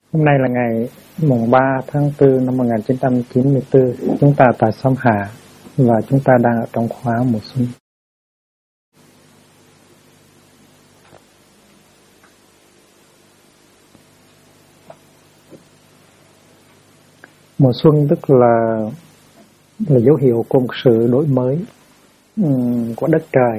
Hôm nay là ngày mùng 3 tháng 4 năm 1994, chúng ta tại xóm Hà và chúng ta đang ở trong khóa mùa xuân. Mùa xuân tức là dấu hiệu của một sự đổi mới của đất trời.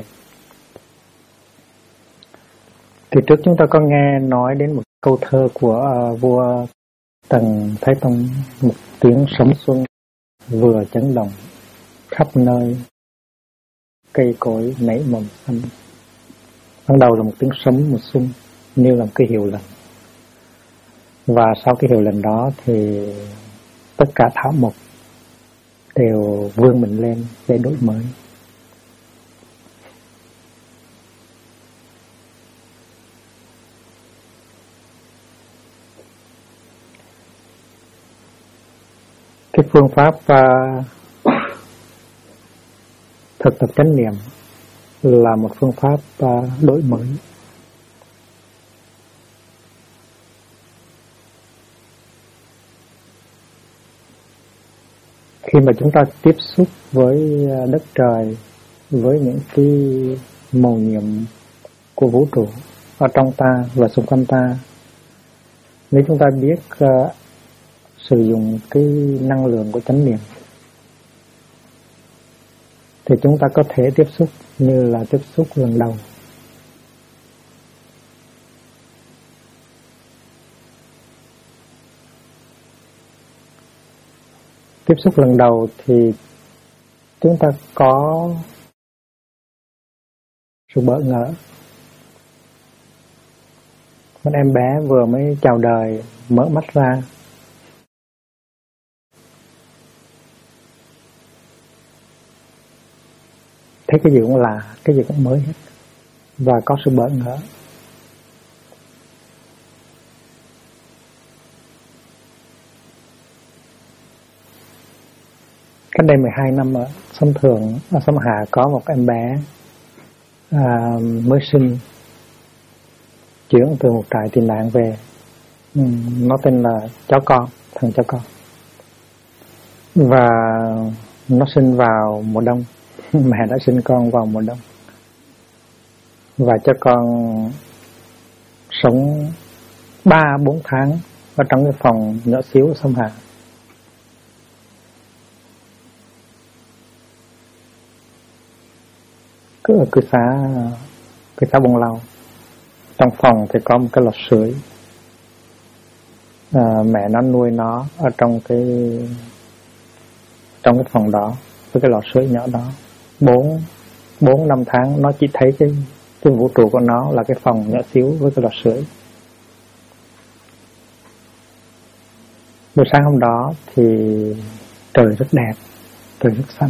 Thì trước chúng ta có nghe nói đến một câu thơ của vua Tần Thái Tông: một tiếng sấm xuân vừa chấn động khắp nơi, cây cối nảy mầm xanh. Ban đầu là một tiếng sấm mùa xuân như là một cái hiệu lệnh, và sau cái hiệu lệnh đó thì tất cả thảo mộc đều vươn mình lên để đổi mới. Cái phương pháp thực tập chánh niệm là một phương pháp đổi mới. Khi mà chúng ta tiếp xúc với đất trời, với những cái mầu nhiệm của vũ trụ ở trong ta và xung quanh ta, nếu chúng ta biết sử dụng cái năng lượng của chánh niệm thì chúng ta có thể tiếp xúc như là tiếp xúc lần đầu. Tiếp xúc lần đầu thì chúng ta có sự bỡ ngỡ. Một em bé vừa mới chào đời mở mắt ra, thấy cái gì cũng lạ, cái gì cũng mới hết, và có sự bỡ ngỡ. Cách đây 12 năm ở xóm Thượng, ở xóm Hà có một em bé mới sinh, chuyển từ một trại tị nạn về. Nó tên là cháu con, thằng cháu con. Và nó sinh vào mùa đông. Mẹ đã sinh con vào mùa đông, và cho con sống 3-4 tháng ở trong cái phòng nhỏ xíu ở xóm Hà. Cứ ở cư xá Bông Lau. Trong phòng thì có một cái lò sưởi. Mẹ nó nuôi nó ở trong cái phòng đó với cái lò sưởi nhỏ đó. 4-5 tháng nó chỉ thấy cái vũ trụ của nó là cái phòng nhỏ xíu với cái lò sưởi. Buổi sáng hôm đó thì trời rất đẹp, trời rất xanh.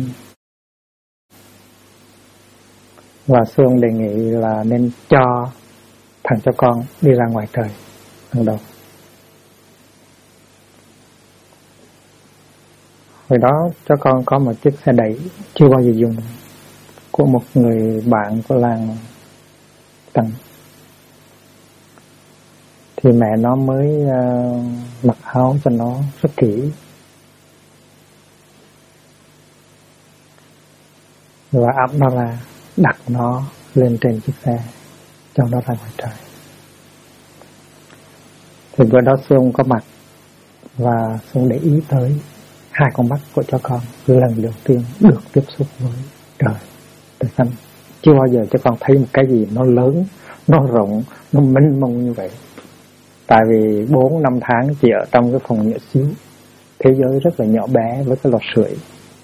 Và Sương đề nghị là nên cho thằng cho con đi ra ngoài trời lần đầu. Hồi đó cho con có một chiếc xe đẩy chưa bao giờ dùng, của một người bạn của làng tặng. Thì mẹ nó mới mặc áo cho nó rất kỹ, và ẵm nó ra, đặt nó lên trên chiếc xe, cho nó ra ngoài trời. Thì bữa đó Xuân có mặt, và Xuân để ý tới hai con mắt của cho con lần đầu tiên được tiếp xúc với trời xanh. Chưa bao giờ cho con thấy một cái gì nó lớn, nó rộng, nó mênh mông như vậy. Tại vì 4-5 tháng chỉ ở trong cái phòng nhỏ xíu, thế giới rất là nhỏ bé với cái lò sưởi.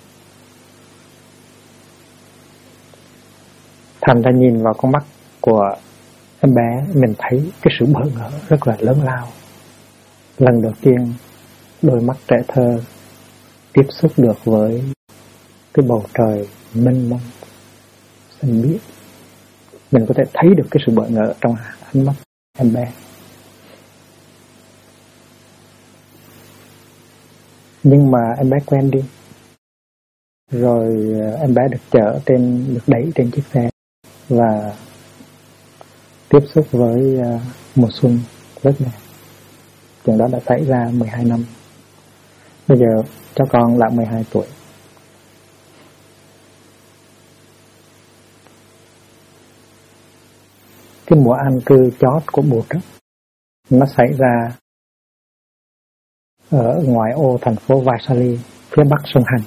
Thành ra nhìn vào con mắt của em bé, mình thấy cái sự bỡ ngỡ rất là lớn lao. Lần đầu tiên đôi mắt trẻ thơ tiếp xúc được với cái bầu trời mênh mông xanh biếc. Mình có thể thấy được cái sự bỡ ngỡ trong ánh mắt em bé. Nhưng mà em bé quen đi. Rồi em bé được đẩy trên chiếc xe và tiếp xúc với mùa xuân rất đẹp. Chuyện đó đã xảy ra 12 năm. Bây giờ cho con là 12 tuổi. Cái mùa an cư chót của Bụt đó, nó xảy ra ở ngoại ô thành phố Vaisali, phía bắc sông Hằng.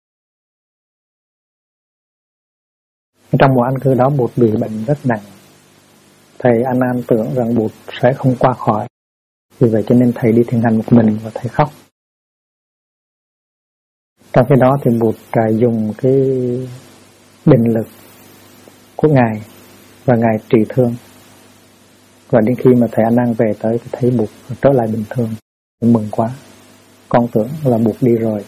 Trong mùa an cư đó Bụt bị bệnh rất nặng. Thầy A Nan tưởng rằng Bụt sẽ không qua khỏi, vì vậy cho nên thầy đi thiền hành một mình và thầy khóc. Trong khi đó thì Bụt dùng cái định lực của Ngài và Ngài trị thương. Và đến khi mà thầy A Nan về tới thì thấy Bụt trở lại bình thường, mừng quá. Con tưởng là Bụt đi rồi.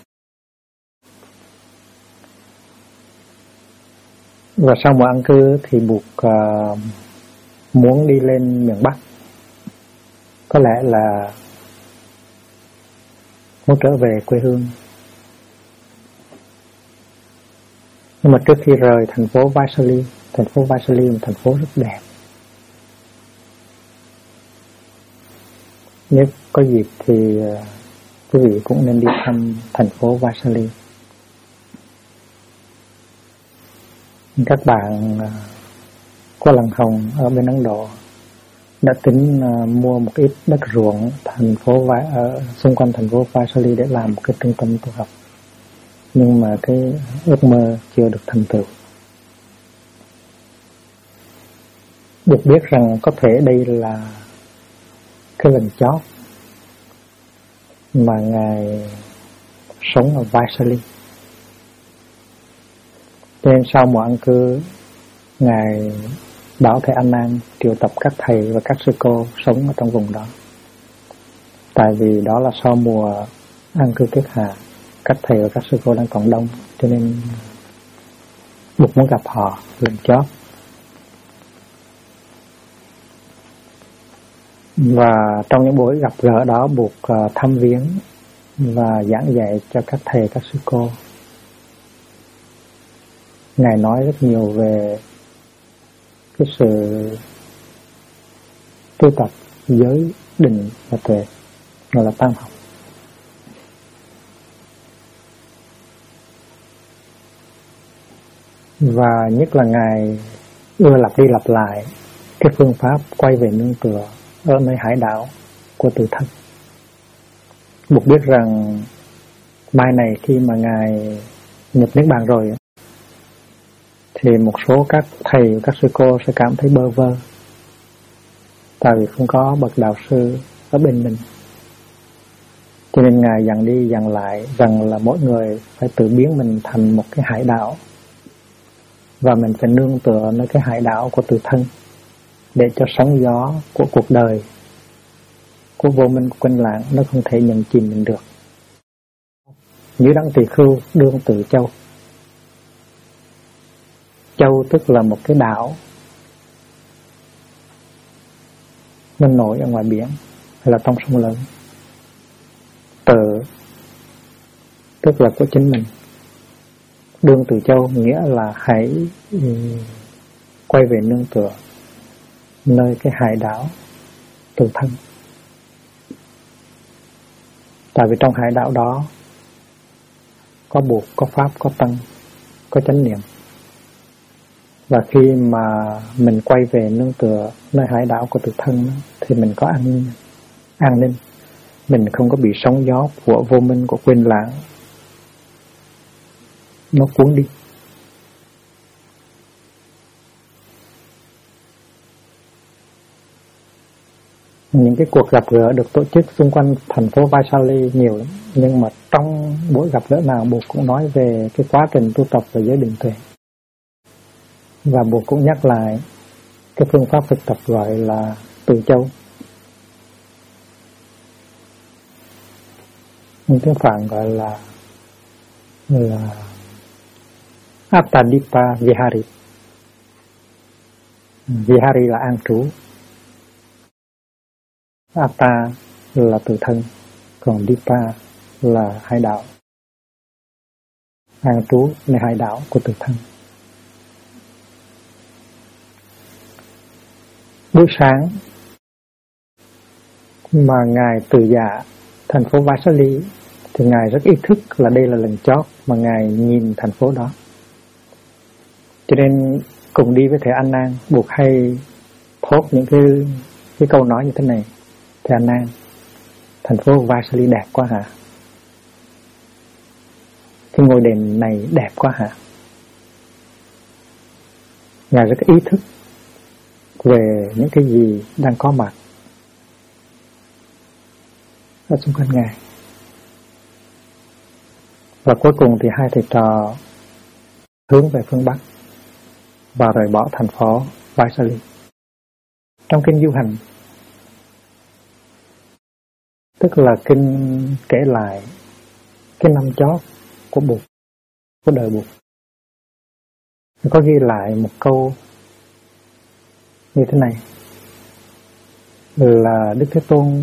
Và sau mùa an cư thì Bụt muốn đi lên miền Bắc. Có lẽ là muốn trở về quê hương. Nhưng mà trước khi rời thành phố Vaisali là một thành phố rất đẹp. Nếu có dịp thì quý vị cũng nên đi thăm thành phố Vaisali. Các bạn có lần hồng ở bên Ấn Độ đã tính mua một ít đất ruộng ở xung quanh thành phố Vaisali để làm một cái trung tâm tu học. Nhưng mà cái ước mơ chưa được thành tựu. Được biết rằng có thể đây là cái lần chót mà Ngài sống ở Vaisali. Cho nên sau mùa an cư, Ngài bảo thầy A Nan triệu tập các thầy và các sư cô sống ở trong vùng đó. Tại vì đó là sau mùa an cư kết hạ, các thầy và các sư cô đang còn đông, cho nên Bụt muốn gặp họ lần chót. Và trong những buổi gặp gỡ đó, Bụt thăm viếng và giảng dạy cho các thầy các sư cô. Ngài nói rất nhiều về cái sự tu tập giới, định và tuệ, gọi là tam học. Và nhất là Ngài ưa lặp đi lặp lại cái phương pháp quay về nương tựa ở nơi hải đảo của tự thân. Bụt biết rằng mai này khi mà Ngài nhập niết bàn rồi thì một số các thầy và các sư cô sẽ cảm thấy bơ vơ, tại vì không có bậc đạo sư ở bên mình. Cho nên Ngài dặn đi dặn lại rằng là mỗi người phải tự biến mình thành một cái hải đảo, và mình phải nương tựa nơi cái hải đảo của tự thân để cho sóng gió của cuộc đời, của vô minh, của quanh lãng nó không thể nhận chìm mình được. Như đấng tỳ khưu đương tự châu. Châu tức là một cái đảo nó nổi ở ngoài biển hay là trong sông lớn. Tự tức là của chính mình. Đương tự châu nghĩa là hãy quay về nương tựa nơi cái hải đảo tự thân. Tại vì trong hải đảo đó có Bụt, có Pháp, có Tăng, có chánh niệm. Và khi mà mình quay về nương tựa nơi hải đảo của tự thân thì mình có an ninh. Mình không có bị sóng gió của vô minh, của quên lãng nó cuốn đi. Những cái cuộc gặp gỡ được tổ chức xung quanh thành phố Vaisali nhiều lắm. Nhưng mà trong buổi gặp gỡ nào Bụt cũng nói về cái quá trình tu tập về giới định tuệ. Và Bụt cũng nhắc lại cái phương pháp thực tập gọi là tự châu. Nhưng tiếng Phạn gọi là Attadipa Vihari. Vihari là an trú. Atta là tự thân, còn Dipa là hải đảo. An trú là hải đảo của tự thân. Buổi sáng mà Ngài từ dạ thành phố Vaisali thì Ngài rất ý thức là đây là lần chót mà Ngài nhìn thành phố đó. Cho nên cùng đi với thầy An Nan buộc hay thốt những cái câu nói như thế này: thầy An Nan, thành phố Vaisali đẹp quá hả? Cái ngôi đền này đẹp quá hả? Ngài rất ý thức về những cái gì đang có mặt ở xung quanh Ngài. Và cuối cùng thì hai thầy trò hướng về phương Bắc và rời bỏ thành phố Vaisali. Trong kinh Du Hành, tức là kinh kể lại cái năm chót của Bụt, của đời Bụt, có ghi lại một câu như thế này, là Đức Thế Tôn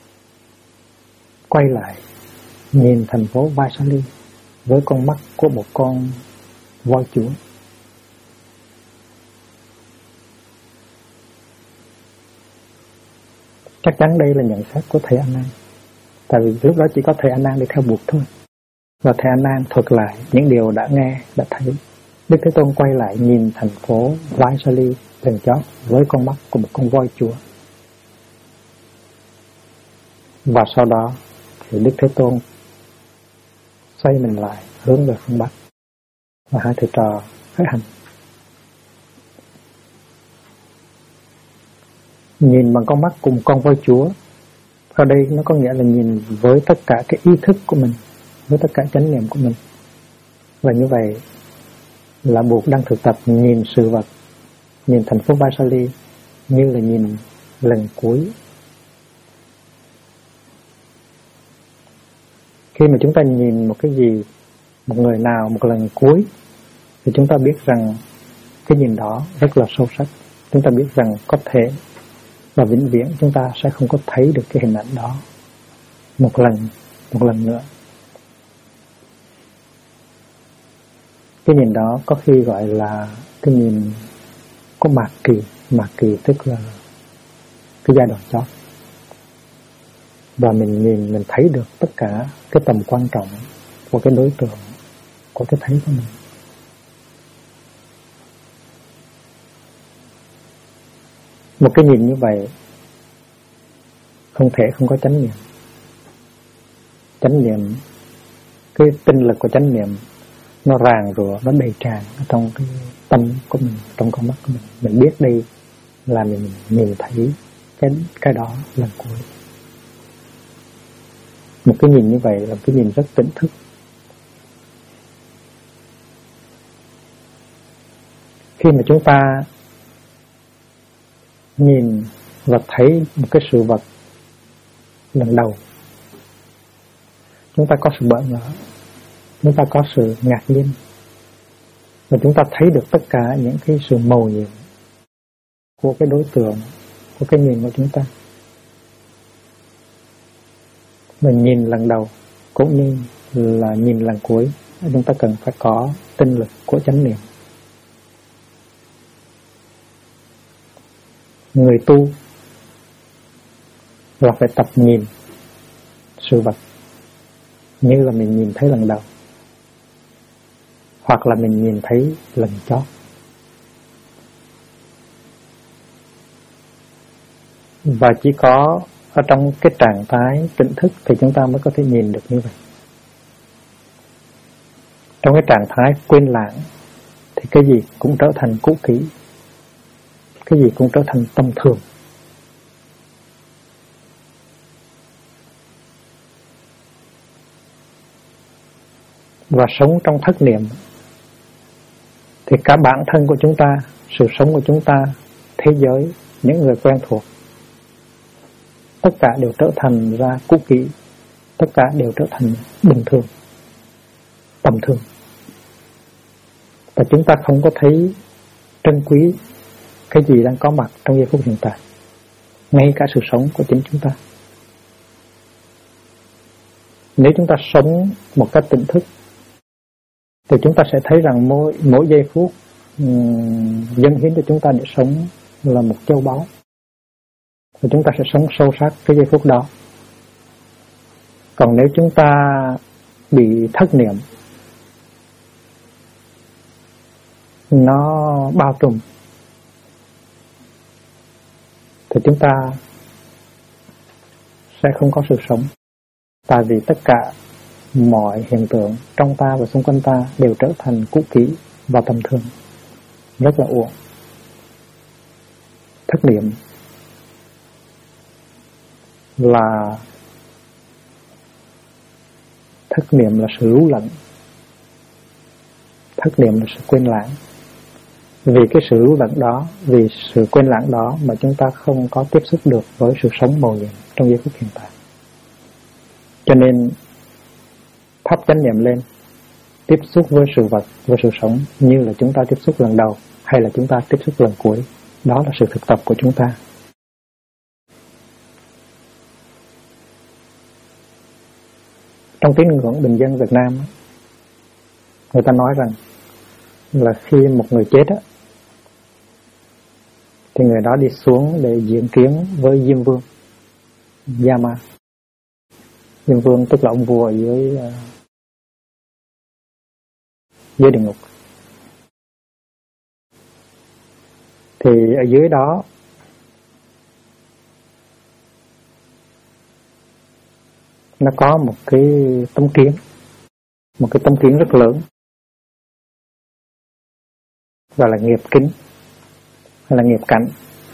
quay lại nhìn thành phố Vaisali với con mắt của một con voi chúa. Chắc chắn đây là nhận xét của thầy An Nan, tại vì lúc đó chỉ có thầy An Nan đi theo Bụt thôi, và thầy An Nan thuật lại những điều đã nghe, đã thấy. Đức Thế Tôn quay lại nhìn thành phố Vaisali lần chót với con mắt của một con voi chúa. Và sau đó thì Đức Thế Tôn xoay mình lại hướng về phương Bắc, và hai thầy trò khởi hành. Nhìn bằng con mắt cùng con voi chúa, ở đây nó có nghĩa là nhìn với tất cả cái ý thức của mình, với tất cả chánh niệm của mình. Và như vậy là Bụt đang thực tập nhìn sự vật, nhìn thành phố Vaisali như là nhìn lần cuối. Khi mà chúng ta nhìn một cái gì, một người nào một lần cuối, thì chúng ta biết rằng cái nhìn đó rất là sâu sắc. Chúng ta biết rằng có thể và vĩnh viễn chúng ta sẽ không có thấy được cái hình ảnh đó một lần nữa. Cái nhìn đó có khi gọi là cái nhìn có mạt kỳ tức là cái giai đoạn chót. Và mình nhìn, mình thấy được tất cả cái tầm quan trọng của cái đối tượng, của cái thấy của mình. Một cái nhìn như vậy không thể không có chánh niệm. Chánh niệm, cái tinh lực của chánh niệm nó ràng rụa, nó đầy tràn ở trong cái tâm của mình, trong con mắt của mình. Mình biết đây là mình nhìn thấy cái đó lần cuối. Một cái nhìn như vậy là cái nhìn rất tỉnh thức. Khi mà chúng ta nhìn và thấy một cái sự vật lần đầu, chúng ta có sự bỡ ngỡ, chúng ta có sự ngạc nhiên, và chúng ta thấy được tất cả những cái sự mầu nhiệm của cái đối tượng, của cái nhìn của chúng ta. Mình nhìn lần đầu cũng như là nhìn lần cuối, chúng ta cần phải có tinh lực của chánh niệm. Người tu là phải tập nhìn sự vật như là mình nhìn thấy lần đầu, hoặc là mình nhìn thấy lần chót. Và chỉ có ở trong cái trạng thái tỉnh thức thì chúng ta mới có thể nhìn được như vậy. Trong cái trạng thái quên lãng thì cái gì cũng trở thành cũ kỹ, cái gì cũng trở thành tầm thường. Và sống trong thất niệm thì cả bản thân của chúng ta, sự sống của chúng ta, thế giới, những người quen thuộc, tất cả đều trở thành ra cũ kỹ, tất cả đều trở thành bình thường, tầm thường. Và chúng ta không có thấy trân quý cái gì đang có mặt trong giây phút hiện tại, ngay cả sự sống của chính chúng ta. Nếu chúng ta sống một cách tỉnh thức thì chúng ta sẽ thấy rằng mỗi giây phút dâng hiến cho chúng ta để sống là một châu báu, và chúng ta sẽ sống sâu sắc cái giây phút đó. Còn nếu chúng ta bị thất niệm, nó bao trùm, thì chúng ta sẽ không có sự sống. Tại vì tất cả mọi hiện tượng trong ta và xung quanh ta đều trở thành cũ kỹ và tầm thường, rất là uổng. Thất niệm là sự lú lẫn, thất niệm là sự quên lãng. Vì cái sự lú lẫn đó, vì sự quên lãng đó mà chúng ta không có tiếp xúc được với sự sống mầu nhiệm trong giây phút hiện tại. Cho nên thắp chánh niệm lên, tiếp xúc với sự vật, với sự sống như là chúng ta tiếp xúc lần đầu hay là chúng ta tiếp xúc lần cuối. Đó là sự thực tập của chúng ta. Trong tín ngưỡng bình dân Việt Nam, người ta nói rằng là khi một người chết thì người đó đi xuống để diện kiến với Diêm Vương, Yama. Diêm Vương tức là ông vua ở dưới địa ngục. Thì ở dưới đó nó có một cái tấm kiến rất lớn, gọi là nghiệp kính hay là nghiệp cảnh,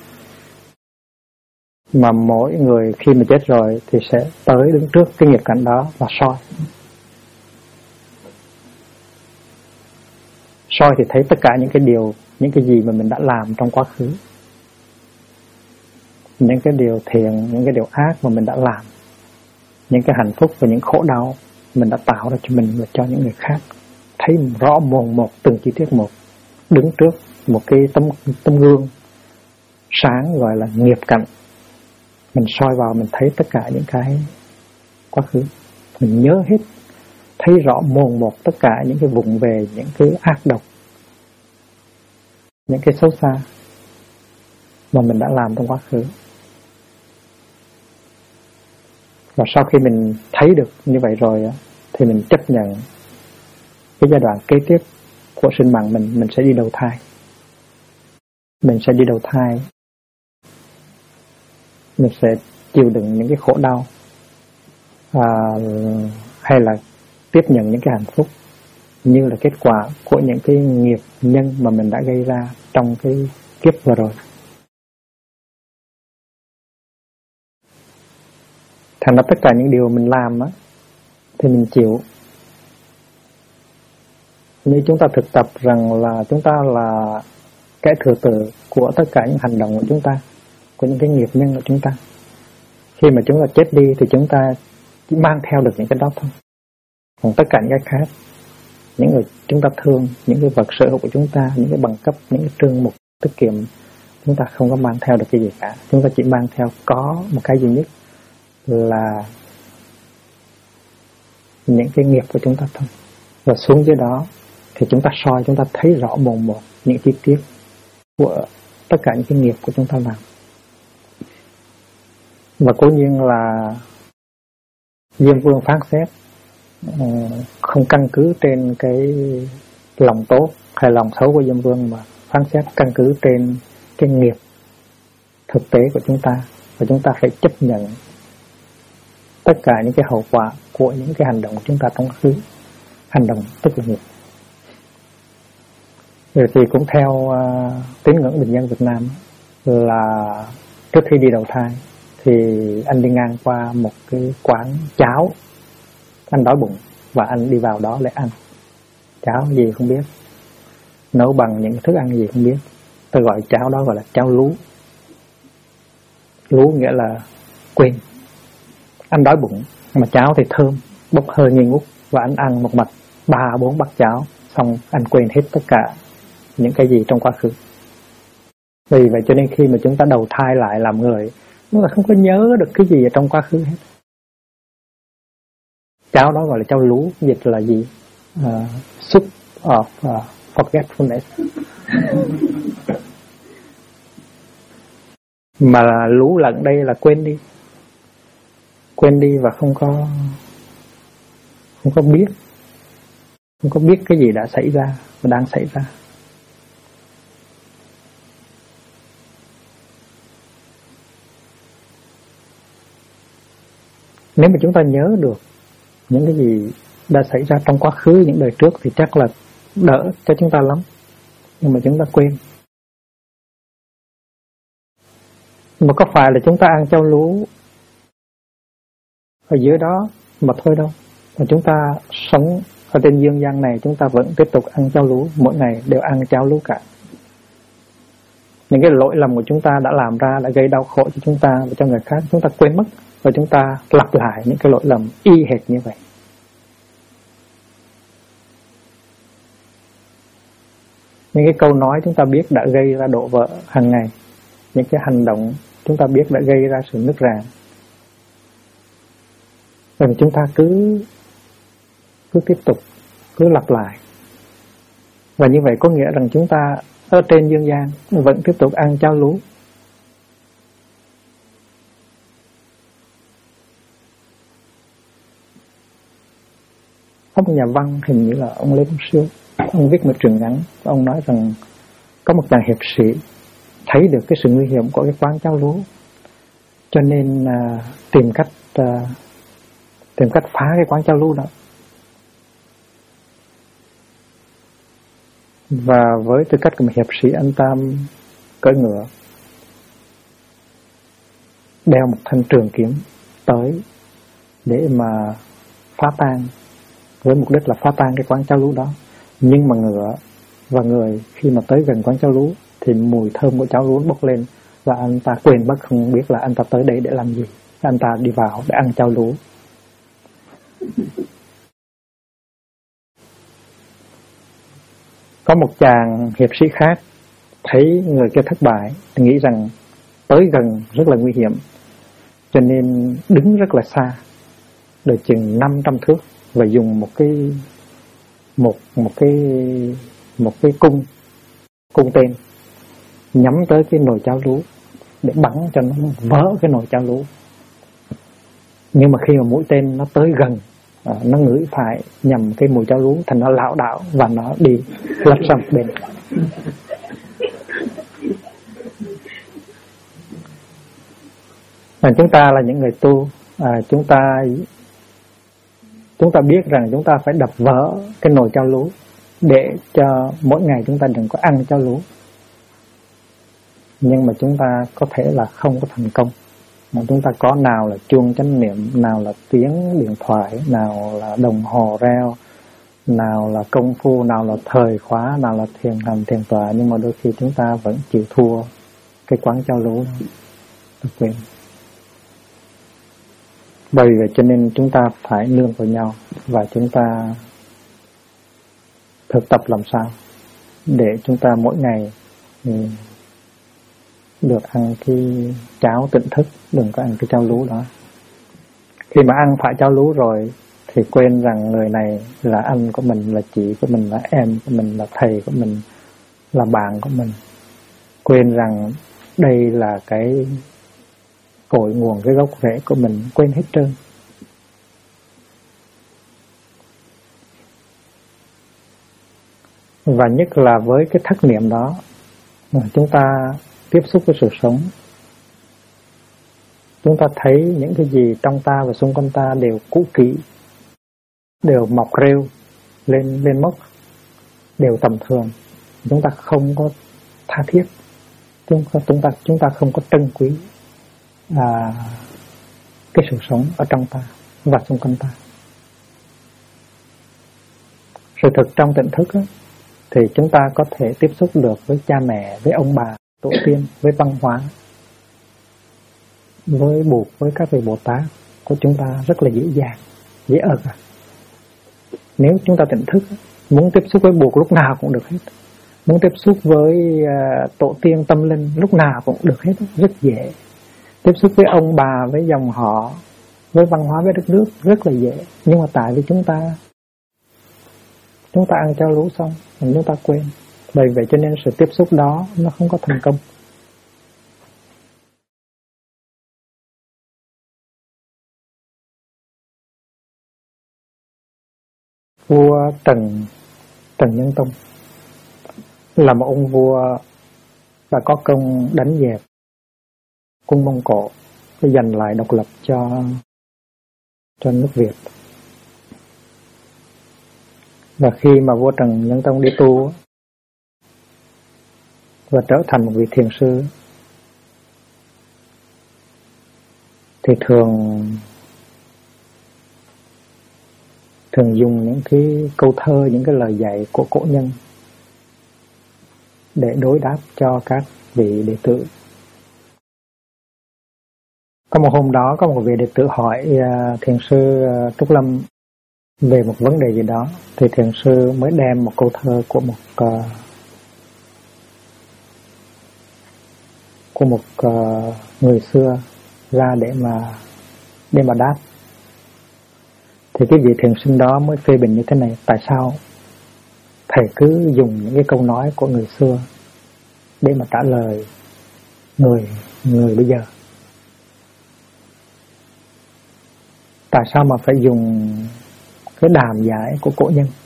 mà mỗi người khi mà chết rồi thì sẽ tới đứng trước cái nghiệp cảnh đó và soi thì thấy tất cả những cái gì mà mình đã làm trong quá khứ, những cái điều thiện, những cái điều ác mà mình đã làm, những cái hạnh phúc và những khổ đau mình đã tạo ra cho mình và cho những người khác, thấy rõ mồn một từng chi tiết một, đứng trước một cái tấm gương sáng gọi là nghiệp cảnh. Mình soi vào mình thấy tất cả những cái quá khứ, mình nhớ hết, thấy rõ mồn một tất cả những cái vụng về, những cái ác độc, những cái xấu xa mà mình đã làm trong quá khứ. Và sau khi mình thấy được như vậy rồi thì mình chấp nhận cái giai đoạn kế tiếp của sinh mạng mình sẽ đi đầu thai. Mình sẽ đi đầu thai, mình sẽ chịu đựng những cái khổ đau hay là tiếp nhận những cái hạnh phúc như là kết quả của những cái nghiệp nhân mà mình đã gây ra trong cái kiếp vừa rồi. Thành ra tất cả những điều mình làm thì mình chịu. Như chúng ta thực tập rằng là chúng ta là kẻ thừa tự của tất cả những hành động của chúng ta, của những cái nghiệp nhân của chúng ta. Khi mà chúng ta chết đi thì chúng ta chỉ mang theo được những cái đó thôi. Còn tất cả những cái khác, những người chúng ta thương, những cái vật sở hữu của chúng ta, những cái bằng cấp, những cái trương mục tiết kiệm, chúng ta không có mang theo được cái gì cả. Chúng ta chỉ mang theo có một cái duy nhất là những cái nghiệp của chúng ta thôi. Và xuống dưới đó thì chúng ta soi, chúng ta thấy rõ mồn một những chi tiết của tất cả những cái nghiệp của chúng ta làm. Và cố nhiên là Diêm Vương phán xét không căn cứ trên cái lòng tốt hay lòng xấu của Diêm Vương, mà phán xét căn cứ trên cái nghiệp thực tế của chúng ta. Và chúng ta phải chấp nhận tất cả những cái hậu quả của những cái hành động của chúng ta trong quá khứ. Hành động tức là nghiệp. Rồi thì cũng theo tín ngưỡng bình dân Việt Nam là trước khi đi đầu thai thì anh đi ngang qua một cái quán cháo, anh đói bụng và anh đi vào đó để ăn. Cháo gì không biết, nấu bằng những thức ăn gì không biết. Tôi gọi cháo đó gọi là cháo lú. Lú nghĩa là quên. Anh đói bụng mà cháo thì thơm, bốc hơi nghi ngút, và anh ăn một mạch 3-4 bát cháo, xong anh quên hết tất cả những cái gì trong quá khứ. Vì vậy cho nên khi mà chúng ta đầu thai lại làm người, nó là không có nhớ được cái gì ở trong quá khứ hết. Cháo đó gọi là cháo lú, dịch là gì? Soup of forgetfulness. Mà lú lẫn đây là quên đi và không có biết cái gì đã xảy ra và đang xảy ra. Nếu mà chúng ta nhớ được những cái gì đã xảy ra trong quá khứ, những đời trước thì chắc là đỡ cho chúng ta lắm. Nhưng mà chúng ta quên. Mà có phải là chúng ta ăn châu lúa ở dưới đó mà thôi đâu. Mà chúng ta sống ở trên dương gian này, chúng ta vẫn tiếp tục ăn cháo lúa, mỗi ngày đều ăn cháo lúa cả. Những cái lỗi lầm của chúng ta đã làm ra, đã gây đau khổ cho chúng ta và cho người khác, chúng ta quên mất và chúng ta lặp lại những cái lỗi lầm y hệt như vậy. Những cái câu nói chúng ta biết đã gây ra đổ vỡ hàng ngày, những cái hành động chúng ta biết đã gây ra sự nứt rạn. Và chúng ta cứ tiếp tục, cứ lặp lại. Và như vậy có nghĩa rằng chúng ta ở trên dương gian vẫn tiếp tục ăn cháo lúa. Có một nhà văn, hình như là ông Lê Văn Siêu, ông viết một truyện ngắn, ông nói rằng có một chàng hiệp sĩ thấy được cái sự nguy hiểm của cái quán cháo lúa, cho nên tìm cách phá cái quán cháo lúa đó. Và với tư cách của một hiệp sĩ, anh ta cưỡi ngựa, đeo một thanh trường kiếm tới để mà phá tan, với mục đích là phá tan cái quán cháo lúa đó. Nhưng mà ngựa và người khi mà tới gần quán cháo lúa thì mùi thơm của cháo lúa bốc lên, và anh ta quên mất, không biết là anh ta tới đây để làm gì. Anh ta đi vào để ăn cháo lúa. Có một chàng hiệp sĩ khác thấy người kia thất bại, nghĩ rằng tới gần rất là nguy hiểm, cho nên đứng rất là xa, được chừng 500 thước, và dùng một cái cung tên nhắm tới cái nồi cháo lúa để bắn cho nó vỡ cái nồi cháo lúa. Nhưng mà khi mà mũi tên nó tới gần, nó ngửi phải nhầm cái mùi cháo lúa, thành nó lảo đảo và nó đi lật sang bên. Và chúng ta là những người tu, chúng ta biết rằng chúng ta phải đập vỡ cái nồi cháo lúa để cho mỗi ngày chúng ta đừng có ăn cháo lúa. Nhưng mà chúng ta có thể là không có thành công. Mà chúng ta có nào là chuông chánh niệm, nào là tiếng điện thoại, nào là đồng hồ reo, nào là công phu, nào là thời khóa, nào là thiền hành, thiền tọa, nhưng mà đôi khi chúng ta vẫn chịu thua cái quán cháo lúa đó. Quên. Bởi vậy cho nên chúng ta phải nương vào nhau và chúng ta thực tập làm sao để chúng ta mỗi ngày được ăn cái cháo tỉnh thức, đừng có ăn cái cháo lúa đó. Khi mà ăn phải cháo lúa rồi thì quên rằng người này là anh của mình, là chị của mình, là em của mình, là thầy của mình, là bạn của mình. Quên rằng đây là cái cội nguồn, cái gốc rễ của mình, quên hết trơn. Và nhất là với cái thất niệm đó, chúng ta tiếp xúc với sự sống, chúng ta thấy những cái gì trong ta và xung quanh ta đều cũ kỹ, đều mọc rêu lên mốc, đều tầm thường. Chúng ta không có tha thiết, chúng ta không có trân quý cái sự sống ở trong ta và xung quanh ta. Sự thực trong tỉnh thức thì chúng ta có thể tiếp xúc được với cha mẹ, với ông bà, tổ tiên, với văn hóa, với Bụt, với các vị Bồ Tát của chúng ta rất là dễ dàng, dễ ợt. Nếu chúng ta tỉnh thức, muốn tiếp xúc với Bụt lúc nào cũng được hết, muốn tiếp xúc với tổ tiên tâm linh lúc nào cũng được hết, rất dễ. Tiếp xúc với ông bà, với dòng họ, với văn hóa, với đất nước rất là dễ. Nhưng mà tại vì chúng ta ăn cháo lúa xong, chúng ta quên. Bởi vậy cho nên sự tiếp xúc đó nó không có thành công. Vua Trần Nhân Tông là một ông vua đã có công đánh dẹp quân Mông Cổ để giành lại độc lập cho nước Việt. Và khi mà vua Trần Nhân Tông đi tu và trở thành một vị thiền sư thì thường dùng những cái câu thơ, những cái lời dạy của cổ nhân để đối đáp cho các vị đệ tử. Có một hôm đó, có một vị đệ tử hỏi thiền sư Trúc Lâm về một vấn đề gì đó, thì thiền sư mới đem một câu thơ của một người xưa ra để mà đáp. Thì cái vị thiền sinh đó mới phê bình như thế này: tại sao thầy cứ dùng những cái câu nói của người xưa để mà trả lời người bây giờ? Tại sao mà phải dùng cái đàm giải của cổ nhân?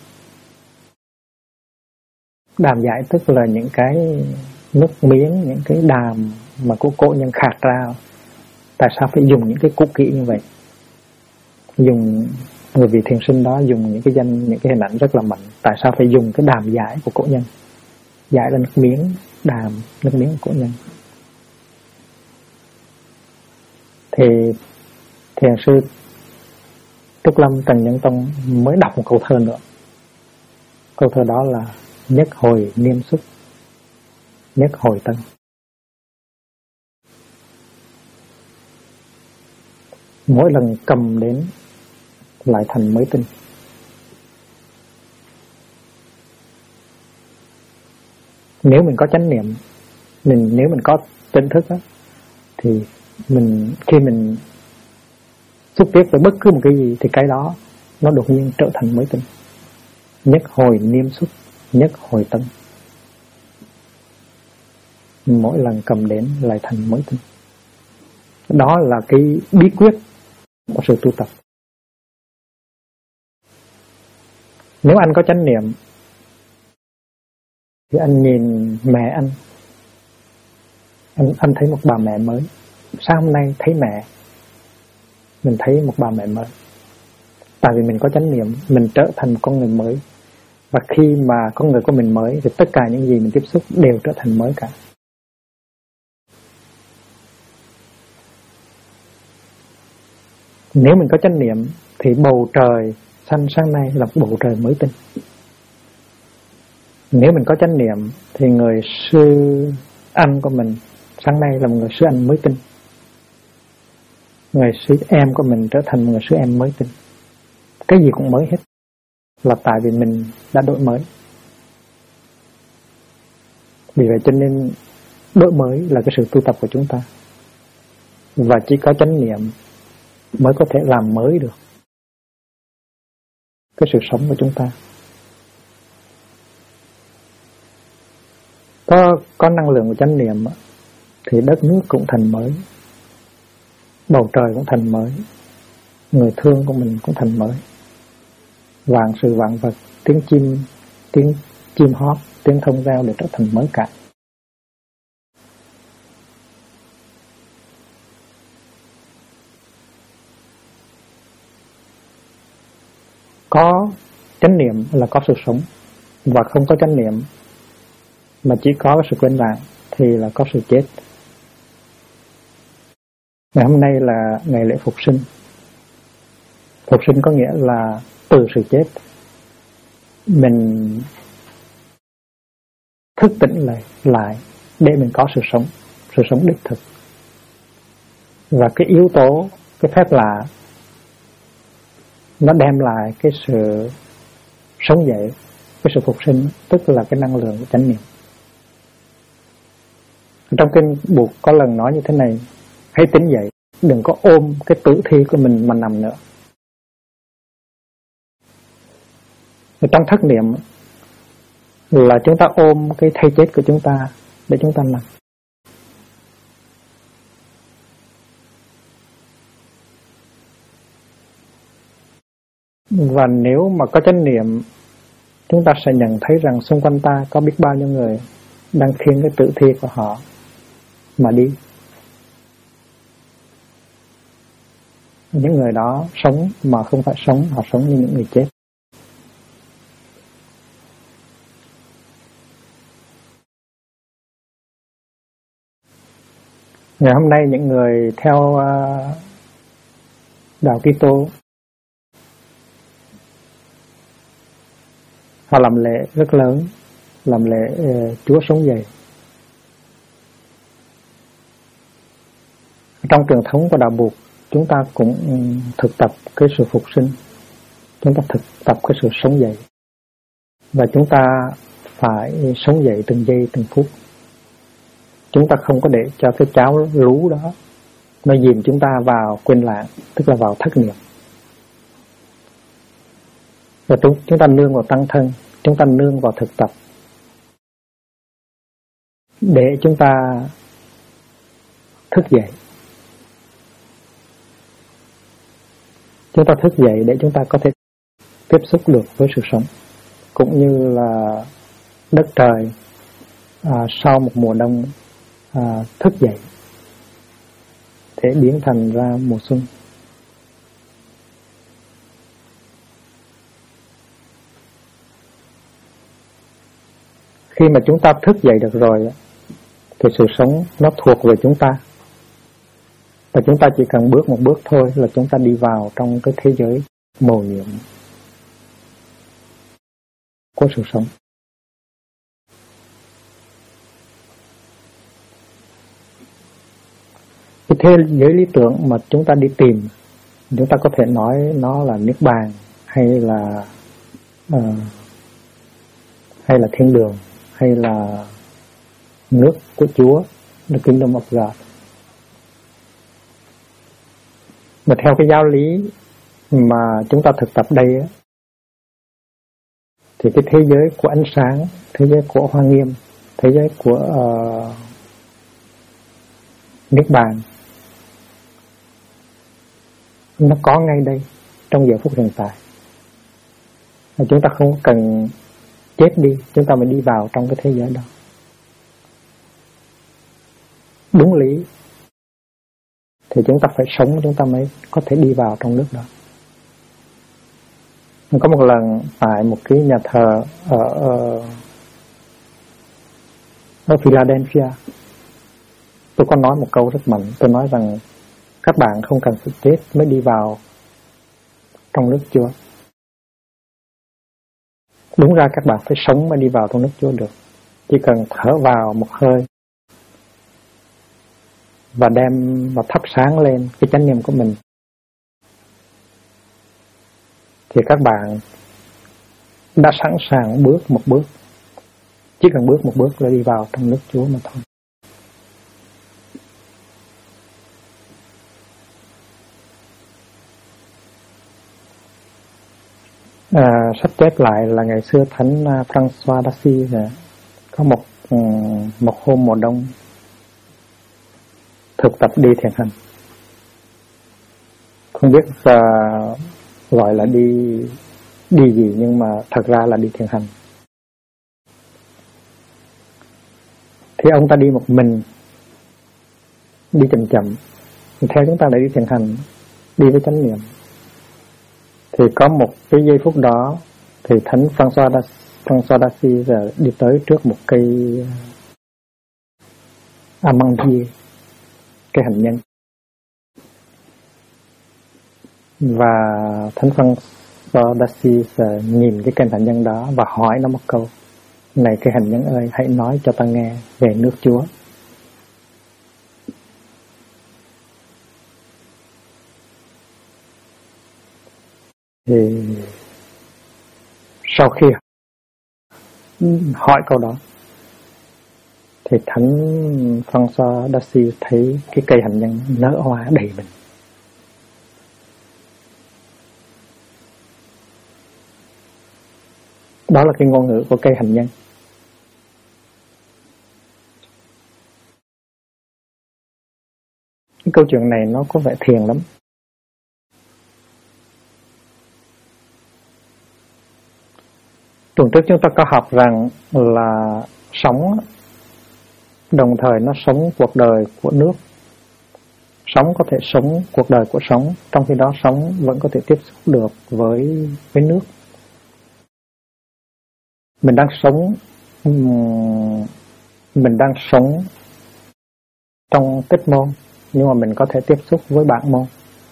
Đàm giải tức là những cái nước miếng, những cái đàm mà của cổ nhân khạc ra. Tại sao phải dùng những cái cũ kỹ như vậy? Người vị thiền sinh đó dùng những cái hình ảnh rất là mạnh. Tại sao phải dùng cái đàm giải của cổ nhân? Giải là nước miếng, đàm nước miếng của cổ nhân. Thì thiền sư Trúc Lâm Trần Nhân Tông mới đọc một câu thơ nữa. Câu thơ đó là: nhất hồi niêm xúc, nhất hồi tân. Mỗi lần cầm đến lại thành mới tinh. Nếu mình có chánh niệm, nếu mình có tỉnh thức đó, thì khi mình xúc tiếp với bất cứ một cái gì thì cái đó nó đột nhiên trở thành mới tinh. Nhất hồi niêm xúc, nhất hồi tân. Mỗi lần cầm đến lại thành mới tinh. Đó là cái bí quyết của sự tu tập. Nếu anh có chánh niệm thì anh nhìn mẹ anh thấy một bà mẹ mới. Sáng hôm nay thấy mẹ, mình thấy một bà mẹ mới. Tại vì mình có chánh niệm, mình trở thành một con người mới. Và khi mà con người của mình mới thì tất cả những gì mình tiếp xúc đều trở thành mới cả. Nếu mình có chánh niệm thì bầu trời xanh sáng nay là bầu trời mới tinh. Nếu mình có chánh niệm thì người sư anh của mình sáng nay là một người sư anh mới tinh. Người sư em của mình trở thành một người sư em mới tinh. Cái gì cũng mới hết, là tại vì mình đã đổi mới. Vì vậy cho nên đổi mới là cái sự tu tập của chúng ta. Và chỉ có chánh niệm mới có thể làm mới được cái sự sống của chúng ta. Có năng lượng của chánh niệm thì đất nước cũng thành mới, bầu trời cũng thành mới, người thương của mình cũng thành mới. Vạn sự vạn vật, tiếng chim hót, tiếng thông reo đều trở thành mới cả. Có chánh niệm là có sự sống, và không có chánh niệm mà chỉ có sự quên lãng thì là có sự chết. Ngày hôm nay là ngày lễ phục sinh. Phục sinh có nghĩa là từ sự chết mình thức tỉnh lại để mình có sự sống đích thực. Và cái yếu tố, cái phép lạ nó đem lại cái sự sống dậy, cái sự phục sinh, tức là cái năng lượng của chánh niệm. Trong kinh Bụt có lần nói như thế này: hãy tỉnh dậy, đừng có ôm cái tử thi của mình mà nằm nữa. Trong thất niệm là chúng ta ôm cái thây chết của chúng ta để chúng ta nằm. Và nếu mà có chánh niệm, chúng ta sẽ nhận thấy rằng xung quanh ta có biết bao nhiêu người đang khiêng cái tử thi của họ mà đi. Những người đó sống mà không phải sống, họ sống như những người chết. Ngày hôm nay những người theo đạo Kitô, họ làm lễ rất lớn, làm lễ Chúa sống dậy. Trong truyền thống của đạo Bụt, chúng ta cũng thực tập cái sự phục sinh, chúng ta thực tập cái sự sống dậy, và chúng ta phải sống dậy từng giây từng phút. Chúng ta không có để cho cái cháo lú đó nó dìm chúng ta vào quên lãng, tức là vào thất niệm. Và chúng ta nương vào tăng thân, chúng ta nương vào thực tập để chúng ta thức dậy. Chúng ta thức dậy để chúng ta có thể tiếp xúc được với sự sống, cũng như là đất trời sau một mùa đông thức dậy để biến thành ra mùa xuân. Khi mà chúng ta thức dậy được rồi thì sự sống nó thuộc về chúng ta, và chúng ta chỉ cần bước một bước thôi là chúng ta đi vào trong cái thế giới mầu nhiệm của sự sống. Cái thế giới lý tưởng mà chúng ta đi tìm, chúng ta có thể nói nó là niết bàn, hay là thiên đường, hay là nước của Chúa, the kingdom of God. Mà theo cái giáo lý mà chúng ta thực tập đây thì cái thế giới của ánh sáng, thế giới của Hoa Nghiêm, thế giới của niết bàn, nó có ngay đây trong giờ phút hiện tại. Và chúng ta không cần chết đi, chúng ta mới đi vào trong cái thế giới đó. Đúng lý thì chúng ta phải sống, chúng ta mới có thể đi vào trong nước đó. Có một lần tại một cái nhà thờ ở Philadelphia, tôi có nói một câu rất mạnh. Tôi nói rằng các bạn không cần phải chết mới đi vào trong nước Chúa. Đúng ra các bạn phải sống mới đi vào trong nước Chúa được. Chỉ cần thở vào một hơi và đem và thắp sáng lên cái chánh niệm của mình thì các bạn đã sẵn sàng bước một bước. Chỉ cần bước một bước là đi vào trong nước Chúa mà thôi. Sắp chép lại là ngày xưa Thánh François d'Assise có một hôm mùa đông thực tập đi thiền hành. Không biết gọi là đi gì, nhưng mà thật ra là đi thiền hành. Thì ông ta đi một mình, đi chậm chậm. Theo chúng ta đã đi thiền hành, đi với chánh niệm. Thì có một cái giây phút đó thì Thánh François d'Assise đi tới trước một cây amandier, cây hạnh nhân. Và Thánh François d'Assise nhìn cái cây hạnh nhân đó và hỏi nó một câu: này cây hạnh nhân ơi, hãy nói cho ta nghe về nước Chúa. Thì sau khi hỏi câu đó thì Thánh François d'Assise thấy cái cây hạnh nhân nở hoa đầy mình. Đó là cái ngôn ngữ của cây hạnh nhân. Cái câu chuyện này nó có vẻ thiền lắm. Tuần trước chúng ta có học rằng là sóng đồng thời nó sống cuộc đời của nước. Sóng có thể sống cuộc đời của sóng, trong khi đó sóng vẫn có thể tiếp xúc được với nước. Mình đang sống trong tích môn, nhưng mà mình có thể tiếp xúc với bản môn.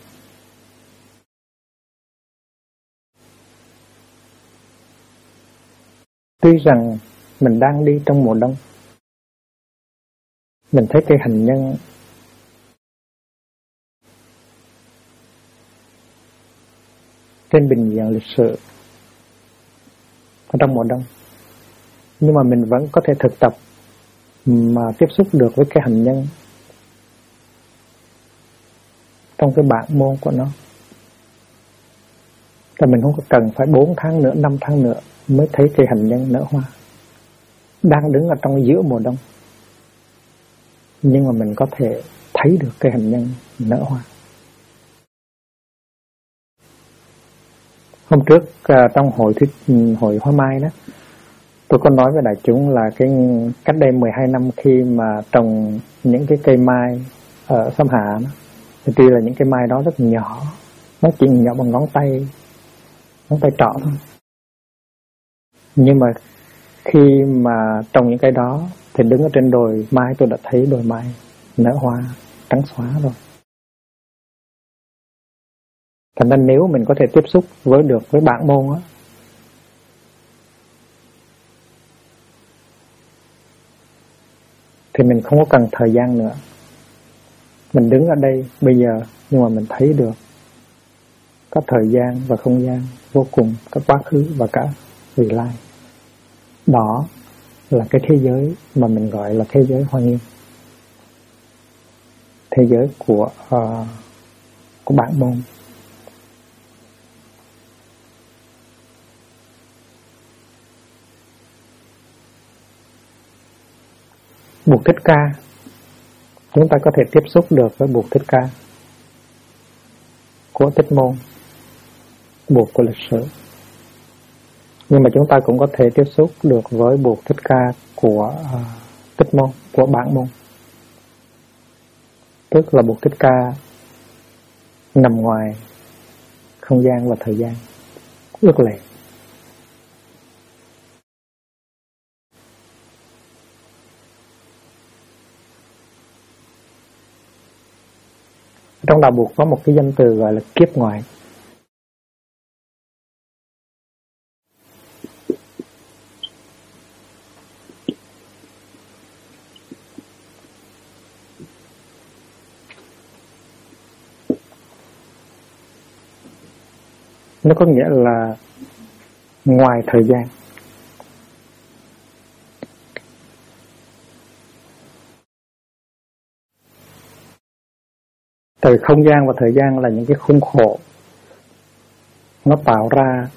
Tuy rằng mình đang đi trong mùa đông, mình thấy cây hành nhân trên bình diện lịch sử ở trong mùa đông, nhưng mà mình vẫn có thể thực tập mà tiếp xúc được với cây hành nhân trong cái bản môn của nó. Thì mình không có cần phải 4 tháng nữa, 5 tháng nữa mới thấy cây hành nhân nở hoa. Đang đứng ở trong giữa mùa đông, nhưng mà mình có thể thấy được cây hành nhân nở hoa. Hôm trước trong hội Hoa Mai đó, tôi có nói với đại chúng là cái cách đây 12 năm khi mà trồng những cái cây mai ở Xóm Hạ đó, thì tuy là những cây mai đó rất nhỏ, nó chỉ nhỏ bằng ngón tay trỏ thôi, nhưng mà khi mà trồng những cái đó thì đứng ở trên đồi mai, tôi đã thấy đồi mai nở hoa trắng xóa rồi. Thành ra nếu mình có thể tiếp xúc được với bản môn á, thì mình không có cần thời gian nữa. Mình đứng ở đây bây giờ, nhưng mà mình thấy được có thời gian và không gian vô cùng, có quá khứ và cả vị lai. Đó là cái thế giới mà mình gọi là thế giới Hoa Nghiêm, thế giới của bản môn. Buộc Thích Ca, chúng ta có thể tiếp xúc được với Buộc Thích Ca của Tích Môn, Buộc của lịch sử. Nhưng mà chúng ta cũng có thể tiếp xúc được với Buộc Thích Ca của Tích Môn, của bản môn. Tức là Buộc Thích Ca nằm ngoài không gian và thời gian ước lệ. Trong đạo Buộc có một cái danh từ gọi là kiếp ngoại. Nó có nghĩa là ngoài thời gian. Từ không gian và thời gian là những cái khung khổ nó tạo ra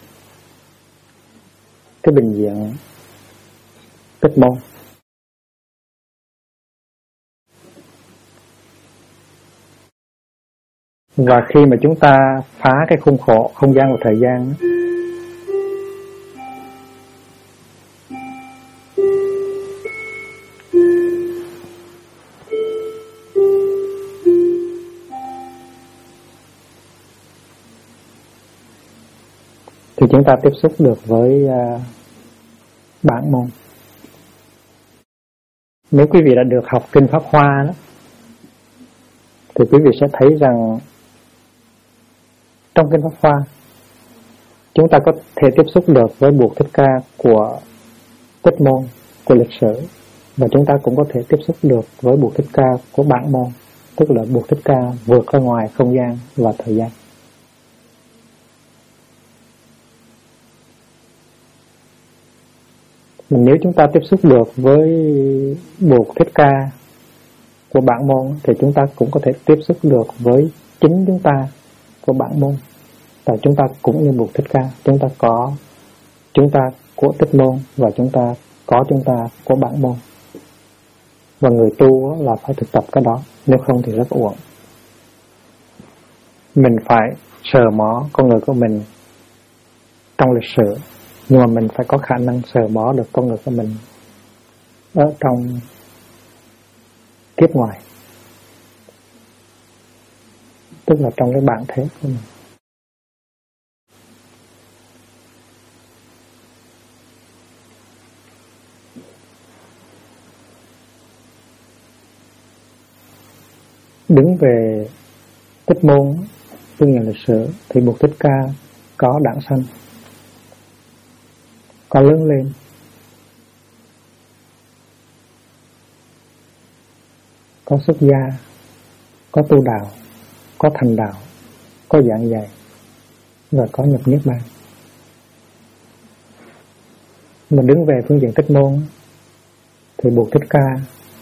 cái bình diện Tích Môn. Và khi mà chúng ta phá cái khung khổ không gian và thời gian, thì chúng ta tiếp xúc được với bản môn. Nếu quý vị đã được học Kinh Pháp Hoa đó, thì quý vị sẽ thấy rằng trong Kinh Pháp Hoa chúng ta có thể tiếp xúc được với Buộc Thích Ca của Tích Môn, của lịch sử, và chúng ta cũng có thể tiếp xúc được với Buộc Thích Ca của bản môn, tức là Buộc Thích Ca vượt ra ngoài không gian và thời gian. Nếu chúng ta tiếp xúc được với Buộc Thích Ca của bản môn thì chúng ta cũng có thể tiếp xúc được với chính chúng ta của bản môn. Và chúng ta cũng như Buộc Thích Ca, chúng ta có chúng ta của Tích Môn và chúng ta có chúng ta của bản môn. Và người tu là phải thực tập cái đó, nếu không thì rất uổng. Mình phải sờ mó con người của mình trong lịch sử, Nhưng mà mình phải có khả năng sờ mó được con người của mình ở trong kiếp ngoài, tức là trong cái bản thể của mình. Đứng về Thích Môn, phương diện lịch sử, thì Bụt Thích Ca có đản sanh, có lớn lên, có xuất gia, có tu đạo, có thành đạo, có giảng dạy và có nhập niết bàn. Mà đứng về phương diện Thích Môn thì Bụt Thích Ca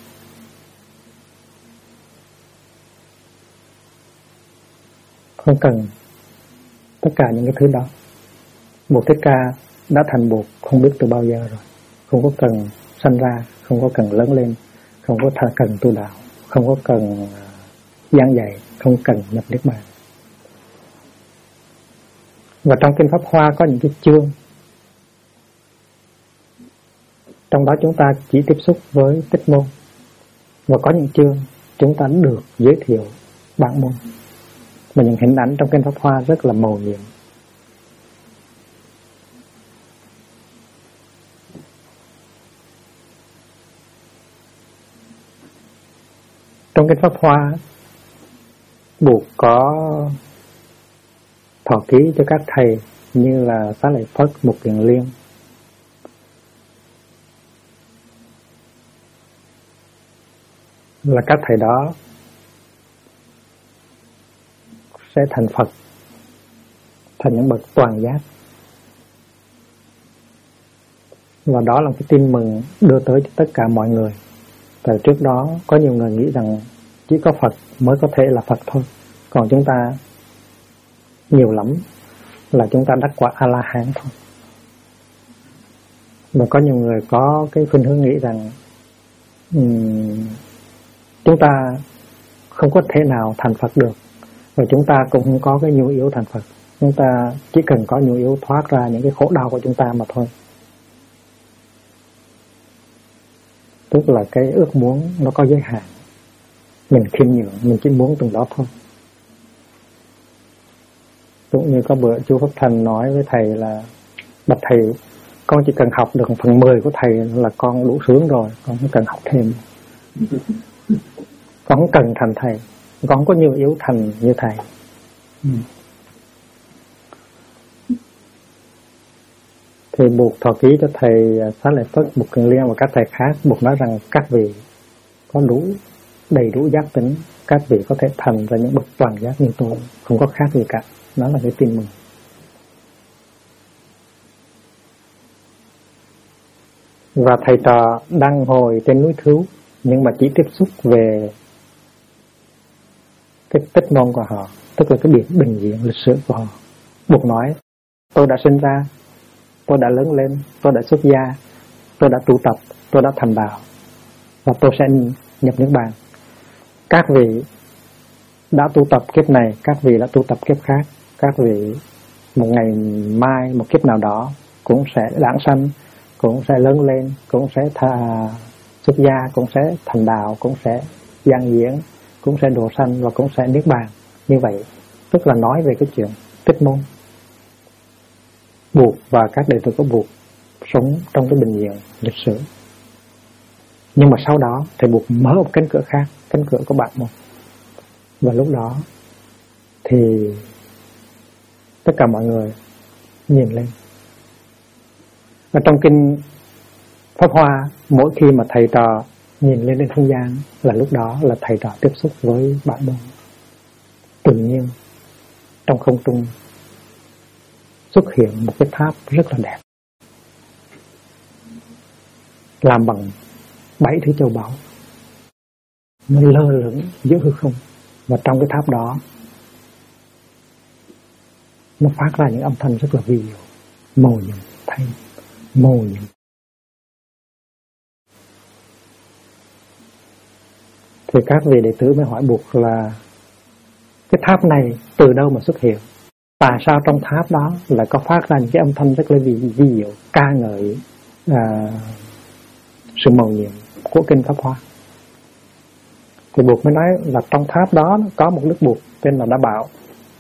không cần tất cả những cái thứ đó. Bụt Thích Ca đã thành Bụt không biết từ bao giờ rồi, không có cần sanh ra, không có cần lớn lên, không có cần tu đạo, không có cần giảng dạy, không cần nhập niết bàn. Và trong kinh Pháp Hoa có những cái chương, trong đó chúng ta chỉ tiếp xúc với Thích Môn, và có những chương chúng ta được giới thiệu bản môn. Và những hình ảnh trong kinh Pháp Hoa rất là mầu nhiệm. Trong kinh Pháp Hoa, Bụt có thọ ký cho các thầy như là Xá Lợi Phất, Mục Kiền Liên, là các thầy đó sẽ thành Phật, thành những bậc toàn giác. Và đó là cái tin mừng đưa tới cho tất cả mọi người. Tại trước đó có nhiều người nghĩ rằng chỉ có Phật mới có thể là Phật thôi, còn chúng ta nhiều lắm là chúng ta đắc quả A-la-hán thôi. Và có nhiều người có cái khuynh hướng nghĩ rằng chúng ta không có thể nào thành Phật được, và chúng ta cũng không có cái nhu yếu thành Phật. Chúng ta chỉ cần có nhu yếu thoát ra những cái khổ đau của chúng ta mà thôi. Tức là cái ước muốn nó có giới hạn, mình khiêm nhường, mình chỉ muốn từng đó thôi. Cũng như có bữa chú Pháp Thành nói với thầy là: bạch thầy, con chỉ cần học được 1/10 của thầy là con đủ sướng rồi, con không cần học thêm. Con không cần thành thầy, con không có nhu yếu thành như thầy. Thì Bụt thọ ký cho thầy Xá Lợi Phất, Mục Kiền Liên và các thầy khác. Bụt nói rằng các vị có đầy đủ giác tính, các vị có thể thành ra những bậc toàn giác như tôi, không có khác gì cả. Đó là cái tin mừng. Và thầy trò đang ngồi trên núi Thứu, nhưng mà chỉ tiếp xúc về cái Thích Môn của họ, tức là cái bình diện lịch sử của họ. Bụt nói: tôi đã sinh ra, tôi đã lớn lên, tôi đã xuất gia, tôi đã tu tập, tôi đã thành đạo, và tôi sẽ nhập niết bàn. Các vị đã tu tập kiếp này, các vị đã tu tập kiếp khác, các vị một ngày mai, một kiếp nào đó cũng sẽ đản sanh, cũng sẽ lớn lên, cũng sẽ xuất gia, cũng sẽ thành đạo, cũng sẽ giảng diễn, cũng sẽ độ sanh và cũng sẽ niết bàn. Như vậy tức là nói về cái chuyện Thích Môn. Bụt và các đệ tử của Bụt sống trong cái bình diện lịch sử. Nhưng mà sau đó thì Bụt mở một cánh cửa khác, cánh cửa của bản môn. Và lúc đó thì tất cả mọi người nhìn lên. Và trong kinh Pháp Hoa, mỗi khi mà thầy trò nhìn lên trên không gian là lúc đó là thầy trò tiếp xúc với bản môn. Tự nhiên trong không trung xuất hiện một cái tháp rất là đẹp, làm bằng 7 thứ châu báu, nó lơ lửng giữa hư không. Và trong cái tháp đó nó phát ra những âm thanh rất là vi diệu, mầu nhiệm, thanh mầu nhiệm. Thì các vị đệ tử mới hỏi Bụt là cái tháp này từ đâu mà xuất hiện? Tại sao trong tháp đó lại có phát ra những cái âm thanh rất là vi diệu ca ngợi sự mầu nhiệm của kinh Pháp Hoa? Thì Bụt mới nói là trong tháp đó có một đức Bụt tên là Đa Bảo,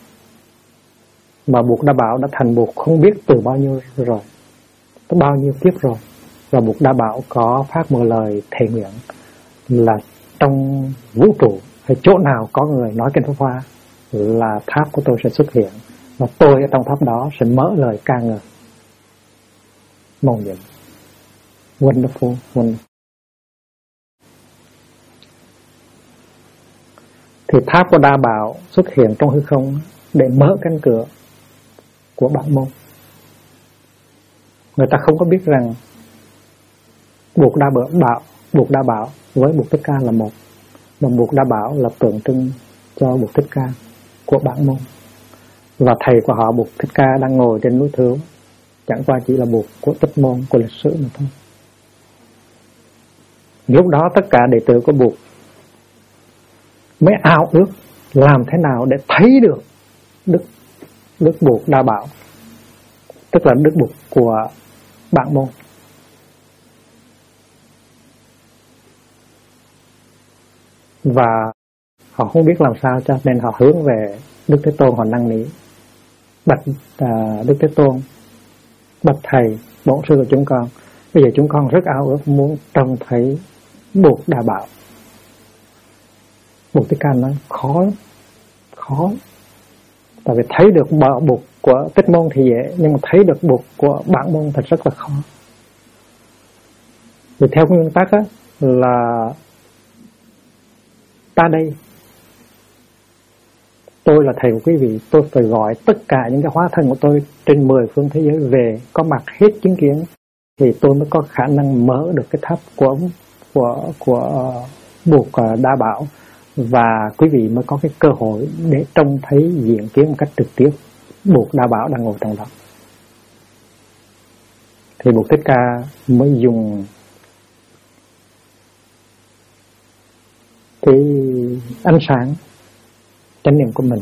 mà Bụt Đa Bảo đã thành Bụt không biết từ bao nhiêu rồi, từ bao nhiêu kiếp rồi. Và Bụt Đa Bảo có phát một lời thề nguyện là trong vũ trụ hay chỗ nào có người nói kinh Pháp Hoa là tháp của tôi sẽ xuất hiện, và tôi ở trong tháp đó sẽ mở lời ca ngợi mầu nhiệm. Wonderful, wonderful. Thì tháp của Đa Bảo xuất hiện trong hư không để mở cánh cửa của Bản Môn. Người ta không có biết rằng Bụt Đa Bảo với Bụt Thích Ca là một, và Bụt Đa Bảo là tượng trưng cho Bụt Thích Ca của Bản Môn. Và thầy của họ Bụt Thích Ca đang ngồi trên núi Thứu chẳng qua chỉ là Bụt của Tích Môn, của lịch sử mà thôi. Lúc đó tất cả đệ tử của Bụt mới ao ước làm thế nào để thấy được Đức Bụt Đa Bảo, tức là Đức Bụt của Bản Môn. Và họ không biết làm sao, cho nên họ hướng về Đức Thế Tôn, họ năn nỉ bạch Đức Thế Tôn, bạch thầy bổn sư của chúng con, bây giờ chúng con rất ao ước muốn trông thấy Bụt Đa Bảo. Bụt Thích Ca nói khó, tại vì thấy được Bụt của Tích Môn thì dễ, nhưng mà thấy được Bụt của Bản Môn thật rất là khó. Vì theo nguyên tắc á, là ta đây, tôi là thầy của quý vị, tôi phải gọi tất cả những cái hóa thân của tôi trên 10 phương thế giới về có mặt hết chứng kiến, thì tôi mới có khả năng mở được cái tháp của Bụt Đa Bảo, và quý vị mới có cái cơ hội để trông thấy diện kiến một cách trực tiếp Bụt Đa Bảo đang ngồi trong đó. Thì Bụt Thích Ca mới dùng cái ánh sáng chánh niệm của mình,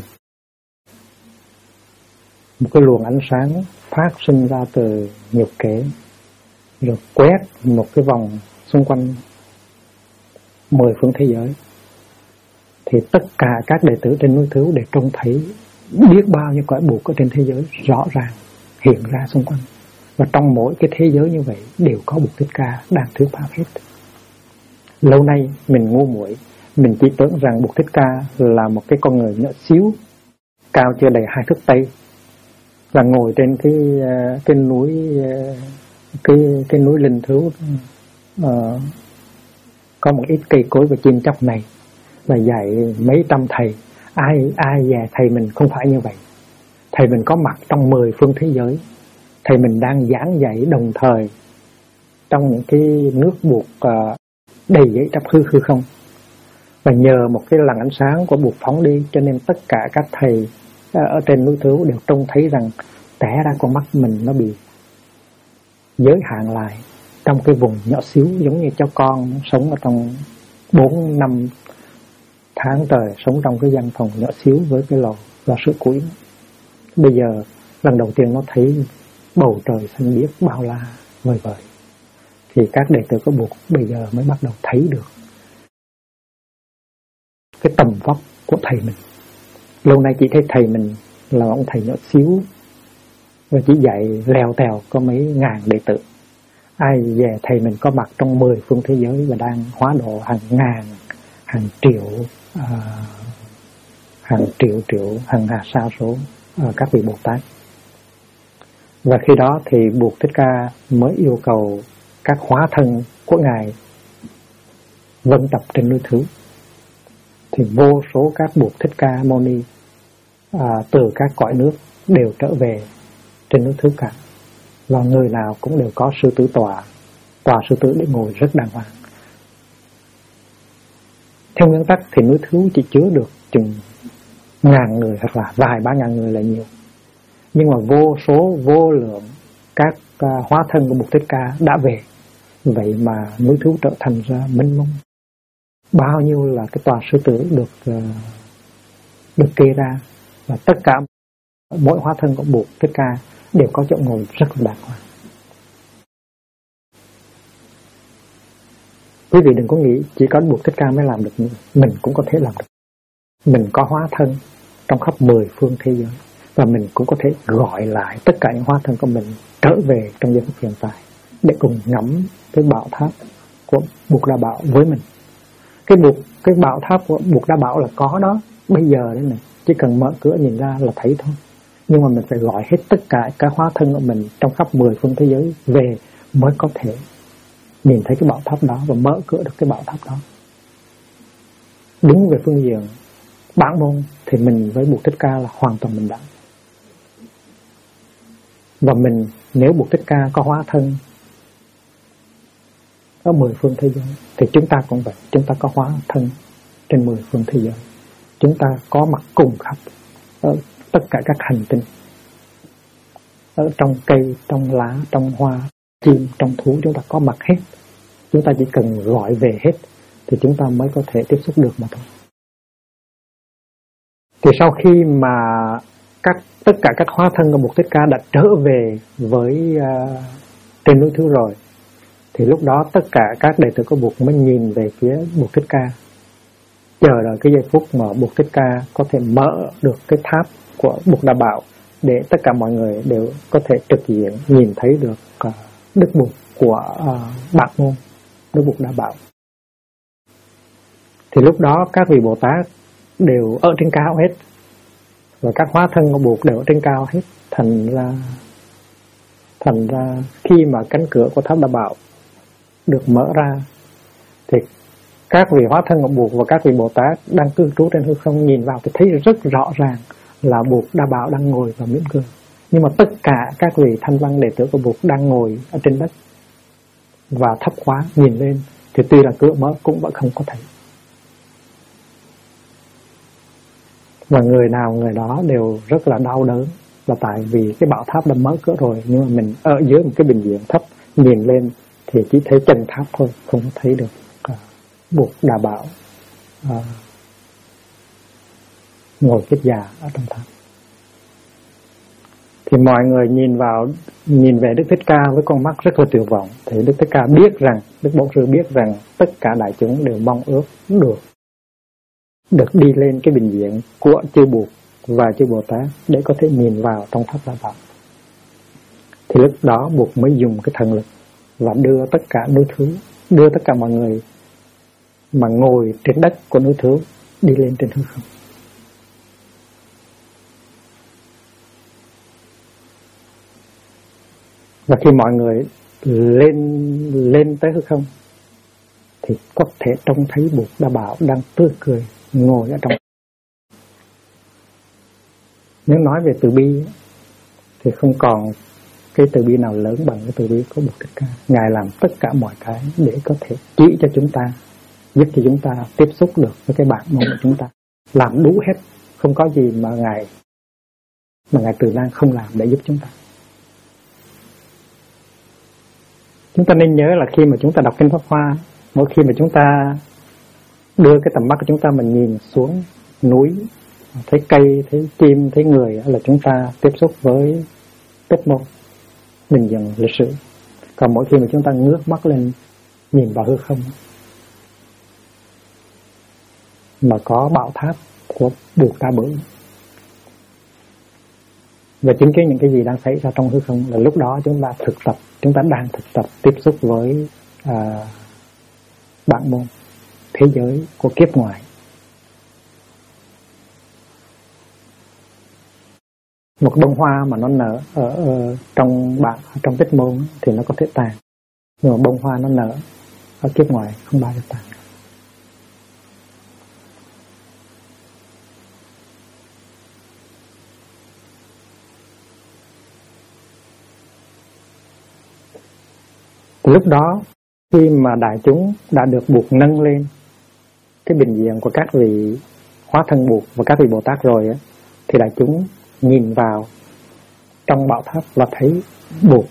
một cái luồng ánh sáng phát sinh ra từ nhục kế, rồi quét một cái vòng xung quanh 10 phương thế giới, thì tất cả các đệ tử trên núi Thứu để trông thấy biết bao nhiêu cõi Bụt ở trên thế giới rõ ràng hiện ra xung quanh. Và trong mỗi cái thế giới như vậy đều có Bụt Thích Ca đang thuyết pháp hết. Lâu nay mình ngu muội, mình chỉ tưởng rằng Bụt Thích Ca là một cái con người nhỏ xíu, cao chưa đầy 2 thước tây, và ngồi trên cái núi cái núi Linh Thứu, có một ít cây cối và chim chóc này, và dạy mấy trăm thầy. Ai dè thầy mình không phải như vậy. Thầy mình có mặt trong 10 phương thế giới, thầy mình đang giảng dạy đồng thời trong những cái nước Bụt đầy dẫy trong hư không. Và nhờ một cái làn ánh sáng của Bụt phóng đi, cho nên tất cả các thầy ở trên núi Thứu đều trông thấy rằng té ra con mắt mình nó bị giới hạn lại trong cái vùng nhỏ xíu, giống như cháu con sống ở trong 4-5 tháng trời, sống trong cái căn phòng nhỏ xíu với cái lò sưởi củi. Bây giờ lần đầu tiên nó thấy bầu trời xanh biếc bao la vời vợi, thì các đệ tử của Bụt bây giờ mới bắt đầu thấy được cái tầm vóc của thầy mình. Lâu nay chỉ thấy thầy mình là ông thầy nhỏ xíu, và chỉ dạy lèo tèo có mấy ngàn đệ tử. Ai về thầy mình có mặt trong 10 phương thế giới và đang hóa độ hàng ngàn, hàng triệu, hàng hà sa số các vị Bồ Tát. Và khi đó thì Bụt Thích Ca mới yêu cầu các hóa thân của Ngài vân tập trên núi Thứu. Thì vô số các Bụt Thích Ca Mâu Ni từ các cõi nước đều trở về trên núi Thứu cả. Và người nào cũng đều có sư tử tòa sư tử để ngồi rất đàng hoàng. Theo nguyên tắc thì núi Thứu chỉ chứa được chừng ngàn người hoặc là vài 3.000 người là nhiều. Nhưng mà vô số vô lượng các hóa thân của Bụt Thích Ca đã về. Vậy mà núi Thứu trở thành ra mênh mông. Bao nhiêu là cái tòa sư tử được kê ra, và tất cả mỗi hóa thân của Bụt Thích Ca đều có chỗ ngồi rất là đàng hoàng. Quý vị đừng có nghĩ chỉ có Bụt Thích Ca mới làm được như vậy. Mình cũng có thể làm được. Mình có hóa thân trong khắp 10 phương thế giới, và mình cũng có thể gọi lại tất cả những hóa thân của mình trở về trong giây phút hiện tại để cùng ngắm cái bảo tháp của Bụt Đa Bảo với mình. Cái bảo tháp của Bụt Đa Bảo là có đó bây giờ đấy này, chỉ cần mở cửa nhìn ra là thấy thôi. Nhưng mà mình phải gọi hết tất cả các hóa thân của mình trong khắp 10 phương thế giới về mới có thể nhìn thấy cái bảo tháp đó và mở cửa được cái bảo tháp đó. Đứng về phương diện bản môn thì mình với Bụt Thích Ca là hoàn toàn bình đẳng. Và mình, nếu Bụt Thích Ca có hóa thân ở 10 phương thế giới thì chúng ta cũng vậy. Chúng ta có hóa thân trên 10 phương thế giới. Chúng ta có mặt cùng khắp ở tất cả các hành tinh, ở trong cây, trong lá, trong hoa, chim, trong thú, chúng ta có mặt hết. Chúng ta chỉ cần gọi về hết thì chúng ta mới có thể tiếp xúc được mà thôi. Thì sau khi mà tất cả các hóa thân của Bụt Thích Ca đã trở về với trên núi Thứ rồi, thì lúc đó tất cả các đệ tử của Bụt mới nhìn về phía Bụt Thích Ca, chờ đợi cái giây phút mà Bụt Thích Ca có thể mở được cái tháp của Bụt Đa Bảo để tất cả mọi người đều có thể trực diện nhìn thấy được Đức Bụt của Bạc Môn, Đức Bụt Đa Bảo. Thì lúc đó các vị Bồ Tát đều ở trên cao hết, và các hóa thân của Bụt đều ở trên cao hết. Thành ra khi mà cánh cửa của tháp Đa Bảo được mở ra thì các vị hóa thân của Bụt và các vị Bồ Tát đang cư trú trên hư không nhìn vào thì thấy rất rõ ràng là Bụt Đa Bảo đang ngồi và mỉm cười. Nhưng mà tất cả các vị thanh văn đệ tử của Bụt đang ngồi ở trên đất và thấp quá nhìn lên thì tuy là cửa mở cũng vẫn không có thấy. Và người nào người đó đều rất là đau đớn, là tại vì cái bảo tháp đã mở cửa rồi, nhưng mà mình ở dưới một cái bình diện thấp nhìn lên thì chỉ thấy chân tháp thôi, không thấy được Bụt Đa Bảo ngồi kiết già ở trong tháp. Thì mọi người nhìn về Đức Thích Ca với con mắt rất là tuyệt vọng. Thì Đức Thích Ca biết rằng, Đức Bổn Sư biết rằng tất cả đại chúng đều mong ước được đi lên cái bình diện của chư Bụt và chư Bồ Tát để có thể nhìn vào trong tháp Đa Bảo. Thì lúc đó Bụt mới dùng cái thần lực và đưa tất cả núi Thứ, đưa tất cả mọi người mà ngồi trên đất của núi Thứ đi lên trên hư không. Và khi mọi người lên tới hư không thì có thể trông thấy Bụt Đa Bảo đang tươi cười ngồi ở trong. Nếu nói về từ bi thì không còn cái từ bi nào lớn bằng cái từ bi của Bụt Thích Ca. Ngài làm tất cả mọi cái để có thể chỉ cho chúng ta, giúp cho chúng ta tiếp xúc được với cái bản môn của chúng ta, làm đủ hết, không có gì mà Ngài Từ Nan không làm để giúp chúng ta. Chúng ta nên nhớ là khi mà chúng ta đọc kinh Pháp Hoa, mỗi khi mà chúng ta đưa cái tầm mắt của chúng ta mình nhìn xuống núi, thấy cây, thấy chim, thấy người, là chúng ta tiếp xúc với Tích Môn, bình dân lịch sử. Còn mỗi khi mà chúng ta ngước mắt lên nhìn vào hư không mà có bảo tháp của Bụt Đa Bảo và chứng kiến những cái gì đang xảy ra trong hư không, là lúc đó chúng ta đang thực tập tiếp xúc với bản môn thế giới của kiếp ngoài. Một bông hoa mà nó nở ở trong Tích Môn thì nó có thể tàn, nhưng mà bông hoa nó nở ở kiếp ngoài không bao giờ tàn. Lúc đó khi mà đại chúng đã được Bụt nâng lên cái bình diện của các vị hóa thân Bụt và các vị Bồ Tát rồi á, thì đại chúng nhìn vào trong bảo tháp và thấy Bụt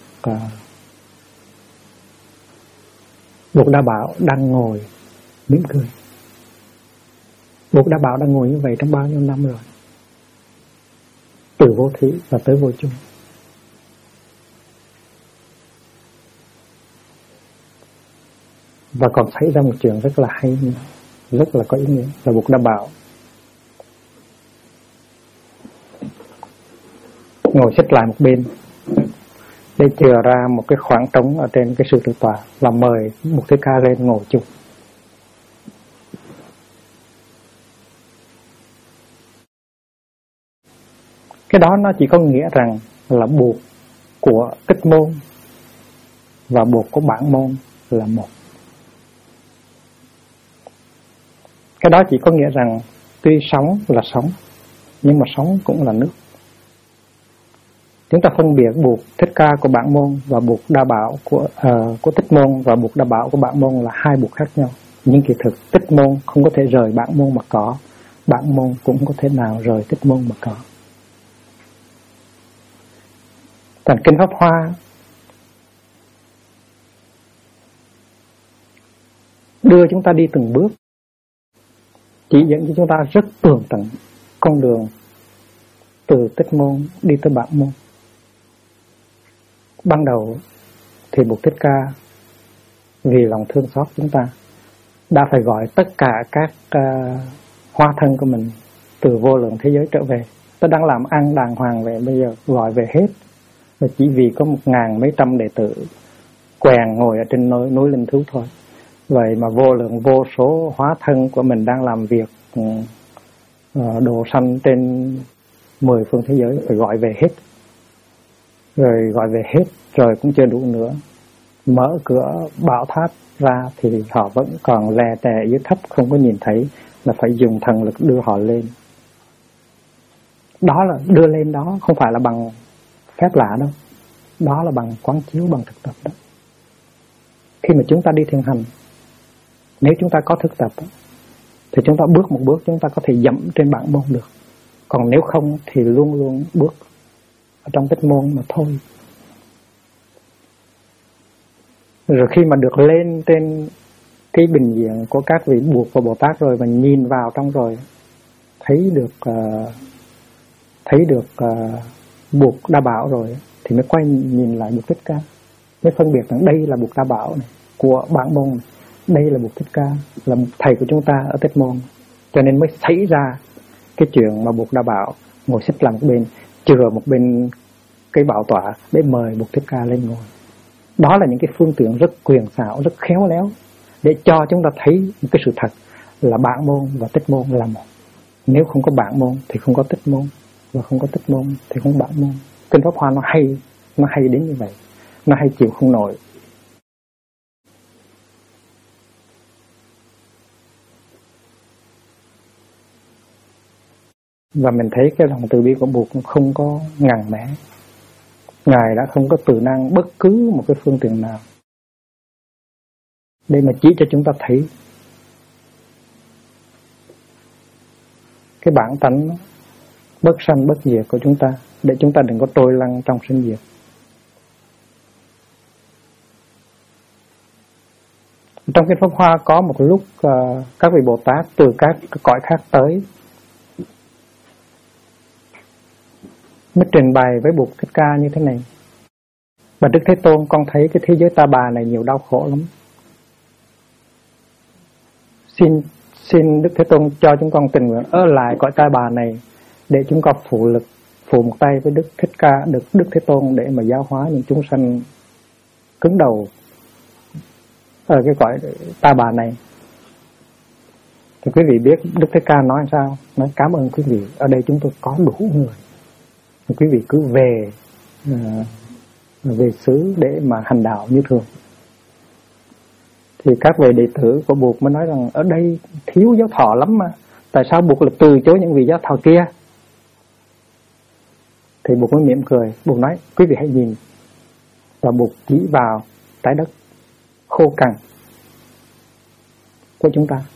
Đa Bảo đang ngồi mỉm cười. Bụt Đa Bảo đang ngồi như vậy trong bao nhiêu năm rồi. từ vô thủy và tới vô chung. Và còn xảy ra một chuyện rất là hay, rất là có ý nghĩa, là Bụt đã bảo ngồi xích lại một bên để chừa ra một cái khoảng trống ở trên cái sư tử tọa, và mời Bụt Thích Ca lên ngồi chung. Cái đó nó chỉ có nghĩa rằng là buộc của Tích Môn và buộc của Bản Môn là một. Cái đó chỉ có nghĩa rằng tuy sống là sống, nhưng mà sống cũng là nước. Chúng ta phân biệt buộc Thích Ca của Bản Môn và buộc Đa Bảo của Tích Môn và buộc Đa Bảo của Bản Môn là hai buộc khác nhau. Nhưng kỳ thực Tích Môn không có thể rời Bản Môn mà có, Bản Môn cũng không có thể nào rời Tích Môn mà có. Còn Kinh Pháp Hoa đưa chúng ta đi từng bước, chỉ dẫn cho chúng ta rất tường tận con đường từ Tích Môn đi tới Bản Môn. Ban đầu thì Bụt Thích Ca vì lòng thương xót chúng ta đã phải gọi tất cả các hóa thân của mình từ vô lượng thế giới trở về. Tôi đang làm ăn đàng hoàng về, bây giờ gọi về hết. Và chỉ vì có 1.000 mấy trăm đệ tử quèn ngồi ở trên núi Linh Thú thôi. Vậy mà vô lượng vô số hóa thân của mình đang làm việc đồ sanh trên 10 phương thế giới phải gọi về hết. Rồi gọi về hết rồi cũng chưa đủ nữa. Mở cửa bảo tháp ra thì họ vẫn còn lè tè dưới thấp, không có nhìn thấy, là phải dùng thần lực đưa họ lên. Đó là đưa lên đó không phải là bằng phép lạ đâu, đó là bằng quán chiếu, bằng thực tập đó. Khi mà chúng ta đi thiền hành, nếu chúng ta có thực tập thì chúng ta bước một bước chúng ta có thể dẫm trên Bản Môn được. Còn nếu không thì luôn luôn bước ở trong Tích Môn mà thôi. Rồi khi mà được lên trên cái bình diện của các vị Bụt và Bồ Tát rồi, và nhìn vào trong rồi thấy được Bụt Đa Bảo rồi, thì mới quay nhìn lại Bụt Thích Ca, mới phân biệt rằng đây là Bụt Đa Bảo này, của Bản Môn này, đây là Bụt Thích Ca, là thầy của chúng ta ở Tích Môn. Cho nên mới xảy ra cái chuyện mà Bụt Đa Bảo ngồi xích lại một bên, chừa một bên cái bảo tọa để mời Bụt Thích Ca lên ngồi. Đó là những cái phương tiện rất quyền xảo, rất khéo léo để cho chúng ta thấy một cái sự thật là Bản Môn và Tích Môn là một. Nếu không có Bản Môn thì không có Tích Môn, và không có Tích Môn thì không có Bản Môn. Kinh Pháp Hoa nó hay đến như vậy, nó hay chịu không nổi. Và mình thấy cái lòng từ bi của Bụt không có ngần mẽ. Ngài đã không có từ năng bất cứ một cái phương tiện nào để mà chỉ cho chúng ta thấy cái bản tánh bất sanh bất diệt của chúng ta, để chúng ta đừng có trôi lăn trong sinh diệt. Trong Kinh Pháp Hoa có một lúc các vị Bồ Tát từ các cõi khác tới mới trình bày với Bụt Thích Ca như thế này: Bạch Đức Thế Tôn, con thấy cái thế giới Ta Bà này nhiều đau khổ lắm. Xin Đức Thế Tôn cho chúng con tình nguyện ở lại cõi Ta Bà này để chúng con phụ một tay với Đức Thích Ca, được Đức Thế Tôn để mà giáo hóa những chúng sanh cứng đầu ở cái cõi Ta Bà này. Thì quý vị biết Đức Thích Ca nói sao? Nói cảm ơn quý vị, ở đây chúng tôi có đủ người. Thì quý vị cứ về xứ để mà hành đạo như thường. Thì các vị đệ tử của Bụt mới nói rằng ở đây thiếu giáo thọ lắm mà, tại sao Bụt lại từ chối những vị giáo thọ kia? Thì Bụt mới mỉm cười. Bụt nói quý vị hãy nhìn. Và Bụt chỉ vào trái đất khô cằn của chúng ta.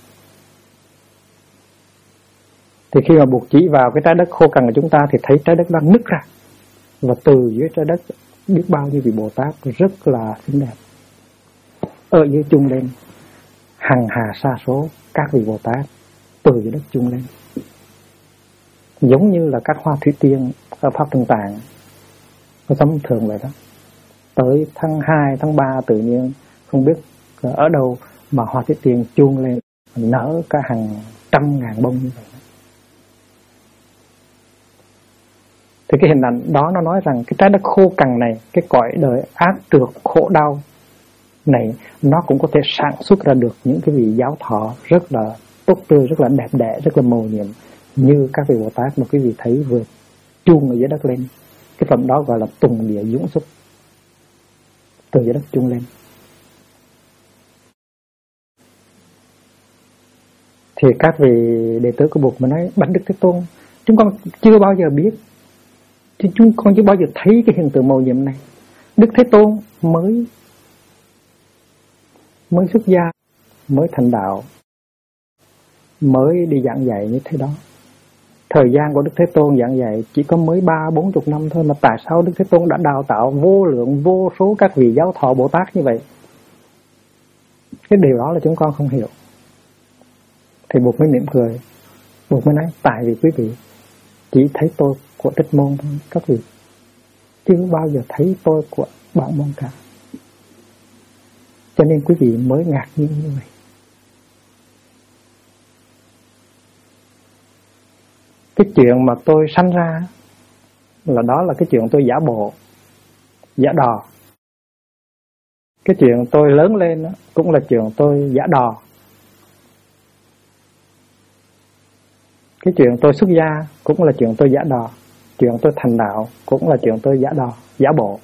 Thì khi mà Bụt chỉ vào cái trái đất khô cằn của chúng ta thì thấy trái đất đang nứt ra, và từ dưới trái đất biết bao nhiêu vị Bồ Tát rất là xinh đẹp ở dưới chung lên, hằng hà sa số các vị Bồ Tát từ dưới đất chung lên. giống như là các hoa thủy tiên ở Pháp Tân Tạng, nó sống thường vậy đó. Tới tháng 2, tháng 3 tự nhiên không biết ở đâu mà hoa thủy tiên chuông lên nở cả hàng trăm ngàn bông như vậy. Thì cái hình ảnh đó nó nói rằng cái trái đất khô cằn này, cái cõi đời ác trược khổ đau này, nó cũng có thể sản xuất ra được những cái vị giáo thọ rất là tốt tươi, rất là đẹp đẽ, rất là mầu nhiệm, như các vị Bồ Tát mà quý vị thấy vừa chuông ở dưới đất lên. Cái phẩm đó gọi là tùng địa dũng xuất, từ dưới đất chuông lên. Thì các vị đệ tử của Bụt mà nói bạch Đức Thế Tôn, chúng con chưa bao giờ biết, chúng con chưa bao giờ thấy cái hiện tượng mầu nhiệm này. Đức Thế Tôn mới xuất gia, mới thành đạo, mới đi giảng dạy như thế đó. Thời gian của Đức Thế Tôn giảng dạy chỉ có mới 30-40 năm thôi, mà tại sao Đức Thế Tôn đã đào tạo vô lượng vô số các vị giáo thọ Bồ Tát như vậy? Cái điều đó là chúng con không hiểu. Thì Bụt mới mỉm cười, Bụt mới nói tại vì quý vị chỉ thấy tôi của Thích Môn thôi, các vị chưa bao giờ thấy tôi của Bảo Môn cả, cho nên quý vị mới ngạc nhiên như vậy. Cái chuyện mà tôi sanh ra là đó là cái chuyện tôi giả bộ, giả đò. Cái chuyện tôi lớn lên đó, cũng là chuyện tôi giả đò. Cái chuyện tôi xuất gia cũng là chuyện tôi giả đò. Chuyện tôi thành đạo cũng là chuyện tôi giả đò, giả bộ.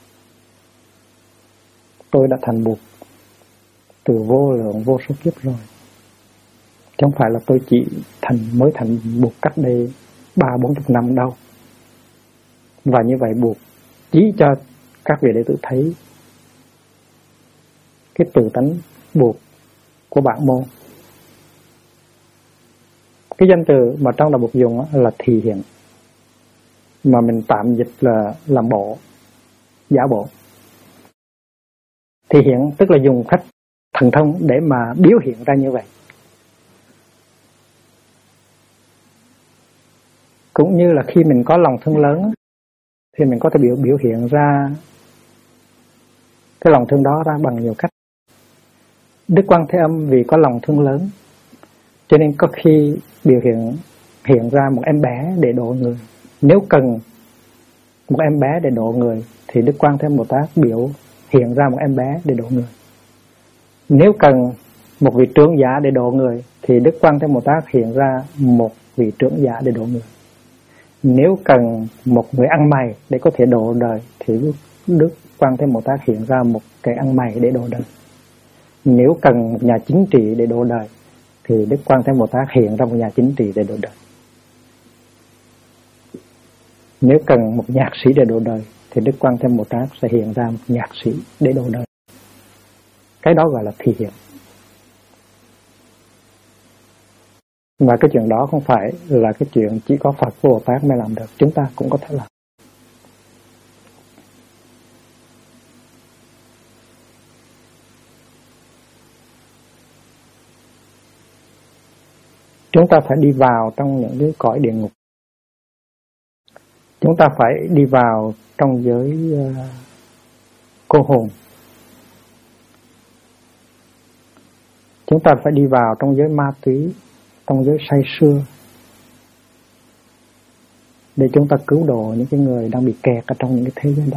Tôi đã thành Bụt từ vô lượng vô số kiếp rồi, chứ không phải là tôi chỉ mới thành Bụt cách đây 30-40 năm đâu. Và như vậy Bụt chỉ cho các vị đệ tử thấy cái tự tánh Bụt của bản môn. Cái danh từ mà trong Đạo Bụt dùng là thị hiện, mà mình tạm dịch là làm bộ, giả bộ. Thị hiện tức là dùng cách thần thông để mà biểu hiện ra như vậy. Cũng như là khi mình có lòng thương lớn thì mình có thể biểu hiện ra cái lòng thương đó ra bằng nhiều cách. Đức Quan Thế Âm vì có lòng thương lớn cho nên có khi biểu hiện ra một em bé để độ người. Nếu cần một em bé để độ người thì Đức Quan Thế Âm Bồ Tát biểu hiện ra một em bé để độ người. Nếu cần một vị trưởng giả để độ người thì Đức Quan Thế Âm Bồ Tát hiện ra một vị trưởng giả để độ người. Nếu cần một người ăn mày để có thể độ đời thì Đức Quan Thế Âm Bồ Tát hiện ra một cái ăn mày để độ đời. Nếu cần một nhà chính trị để độ đời thì Đức Quan Thế Âm Bồ Tát hiện ra một nhà chính trị để độ đời. Nếu cần một nhạc sĩ để độ đời thì Đức Quan Thế Âm Bồ Tát sẽ hiện ra một nhạc sĩ để độ đời. Cái đó gọi là thị hiện. Và cái chuyện đó không phải là cái chuyện chỉ có Phật và Bồ Tát mới làm được, chúng ta cũng có thể làm. Chúng ta phải đi vào trong những cái cõi địa ngục. Chúng ta phải đi vào trong giới cô hồn. Chúng ta phải đi vào trong giới ma túy, trong giới say sưa, để chúng ta cứu độ những cái người đang bị kẹt ở trong những cái thế giới đó.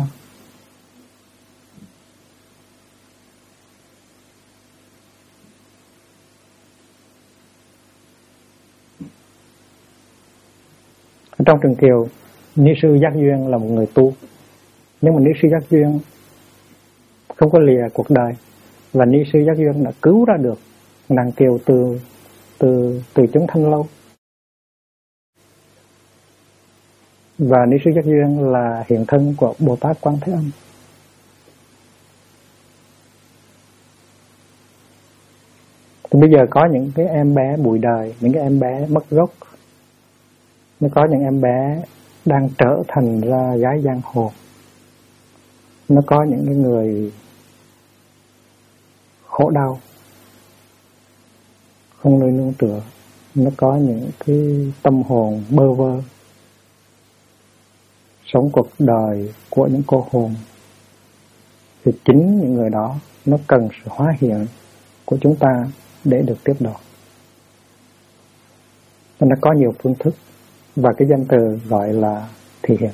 Trong Trường Kiều, Ni sư Giác Duyên là một người tu, nhưng mà Ni sư Giác Duyên không có lìa cuộc đời, và Ni sư Giác Duyên đã cứu ra được nàng Kiều từ chúng thanh lâu. Và Ni sư Giác Duyên là hiện thân của Bồ Tát Quan Thế Âm. Thì bây giờ có những cái em bé bụi đời, những cái em bé mất gốc, mới có những em bé đang trở thành ra gái giang hồ. Nó có những cái người khổ đau, không nơi nương tựa, nó có những cái tâm hồn bơ vơ, sống cuộc đời của những cô hồn, thì chính những người đó nó cần sự hóa hiện của chúng ta để được tiếp độ. Nó có nhiều phương thức và cái danh từ gọi là thị hiện.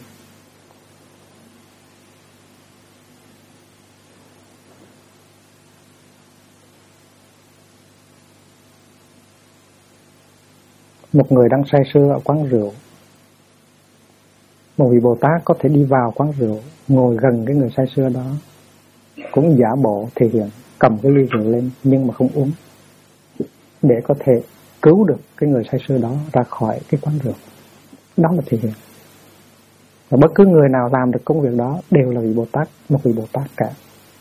Một người đang say sưa ở quán rượu, một vị Bồ Tát có thể đi vào quán rượu, ngồi gần cái người say sưa đó, cũng giả bộ thể hiện, cầm cái ly rượu lên nhưng mà không uống, để có thể cứu được cái người say sưa đó ra khỏi cái quán rượu. Đó là thể hiện. Và bất cứ người nào làm được công việc đó đều là vị Bồ Tát, một vị Bồ Tát cả.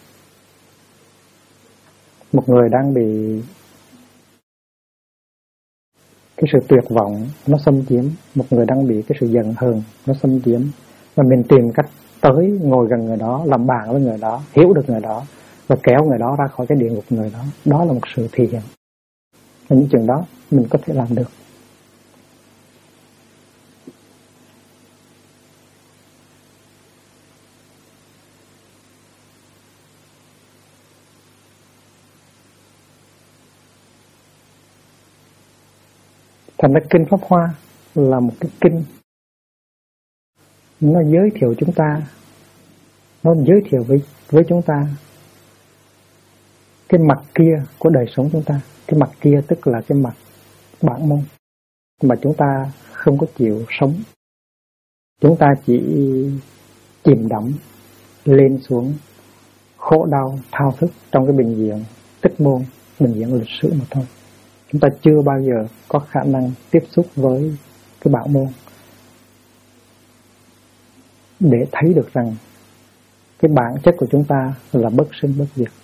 Một người đang bị cái sự tuyệt vọng nó xâm chiếm, một người đang bị cái sự giận hờn nó xâm chiếm, và mình tìm cách tới ngồi gần người đó, làm bạn với người đó, hiểu được người đó và kéo người đó ra khỏi cái địa ngục người đó, đó là một sự thể hiện. Và những chuyện đó mình có thể làm được. Thành ra kinh Pháp Hoa là một cái kinh nó giới thiệu chúng ta, nó giới thiệu với chúng ta cái mặt kia của đời sống chúng ta. Cái mặt kia tức là cái mặt bản môn mà chúng ta không có chịu sống. Chúng ta chỉ chìm đắm lên xuống, khổ đau thao thức trong cái bình diện tích môn, bình diện lịch sử mà thôi. Chúng ta chưa bao giờ có khả năng tiếp xúc với cái bản môn để thấy được rằng cái bản chất của chúng ta là bất sinh bất diệt.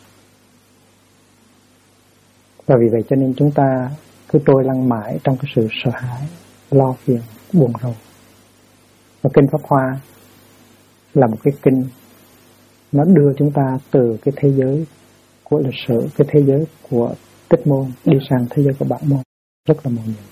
Và vì vậy cho nên chúng ta cứ trôi lăn mãi trong cái sự sợ hãi, lo phiền, buồn rầu. Và kinh Pháp Hoa là một cái kinh nó đưa chúng ta từ cái thế giới của lịch sử, cái thế giới của tích môn đi sang thế giới của bản môn, rất là màu nhiệm.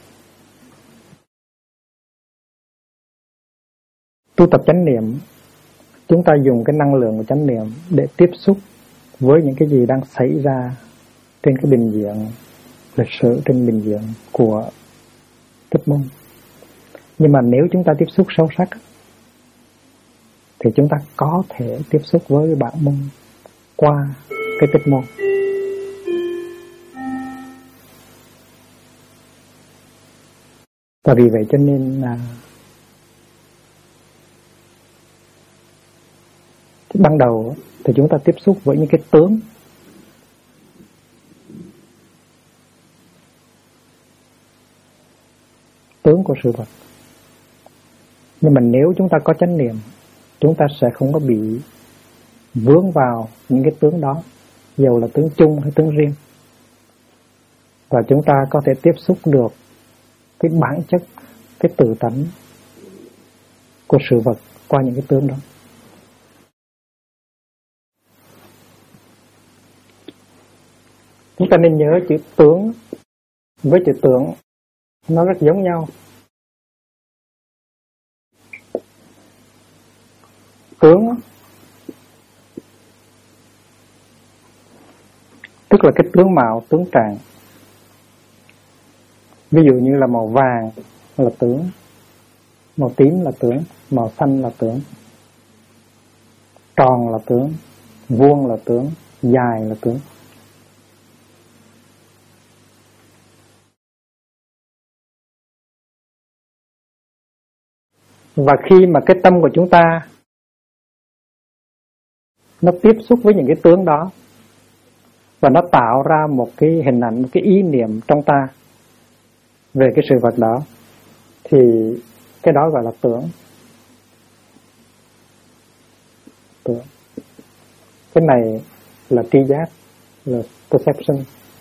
Tu tập chánh niệm, chúng ta dùng cái năng lượng của chánh niệm để tiếp xúc với những cái gì đang xảy ra trên cái bình diện lịch sử, trên bình diện của tích môn. Nhưng mà nếu chúng ta tiếp xúc sâu sắc thì chúng ta có thể tiếp xúc với bản môn qua cái tích môn. Và vì vậy cho nên ban đầu thì chúng ta tiếp xúc với những cái tướng của sự vật. Nhưng mà nếu chúng ta có chánh niệm, chúng ta sẽ không có bị vướng vào những cái tướng đó, dầu là tướng chung hay tướng riêng. Và chúng ta có thể tiếp xúc được cái bản chất, cái tự tánh của sự vật qua những cái tướng đó. Chúng ta nên nhớ chữ tướng với chữ tưởng nó rất giống nhau. Tướng tức là cái tướng mạo, tướng trạng. Ví dụ như là màu vàng là tướng, màu tím là tướng, màu xanh là tướng, tròn là tướng, vuông là tướng, dài là tướng. Và khi mà cái tâm của chúng ta nó tiếp xúc với những cái tướng đó và nó tạo ra một cái hình ảnh, một cái ý niệm trong ta về cái sự vật đó, thì cái đó gọi là tưởng. Cái này là tri giác, là perception.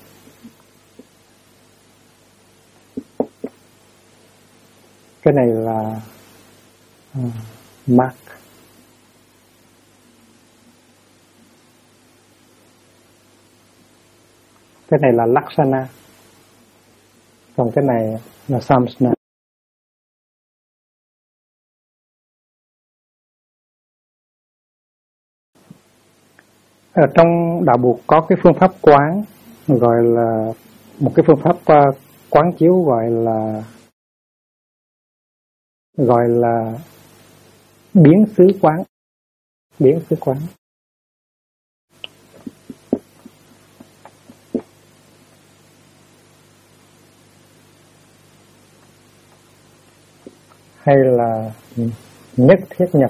Cái này là mark. Cái này là Lakshana. Còn cái này là samsana. Ở trong đạo Buộc có cái phương pháp quán gọi là một cái phương pháp quán chiếu gọi là biến xứ quán. Biến xứ quán. Hay là nhất thiết nhập.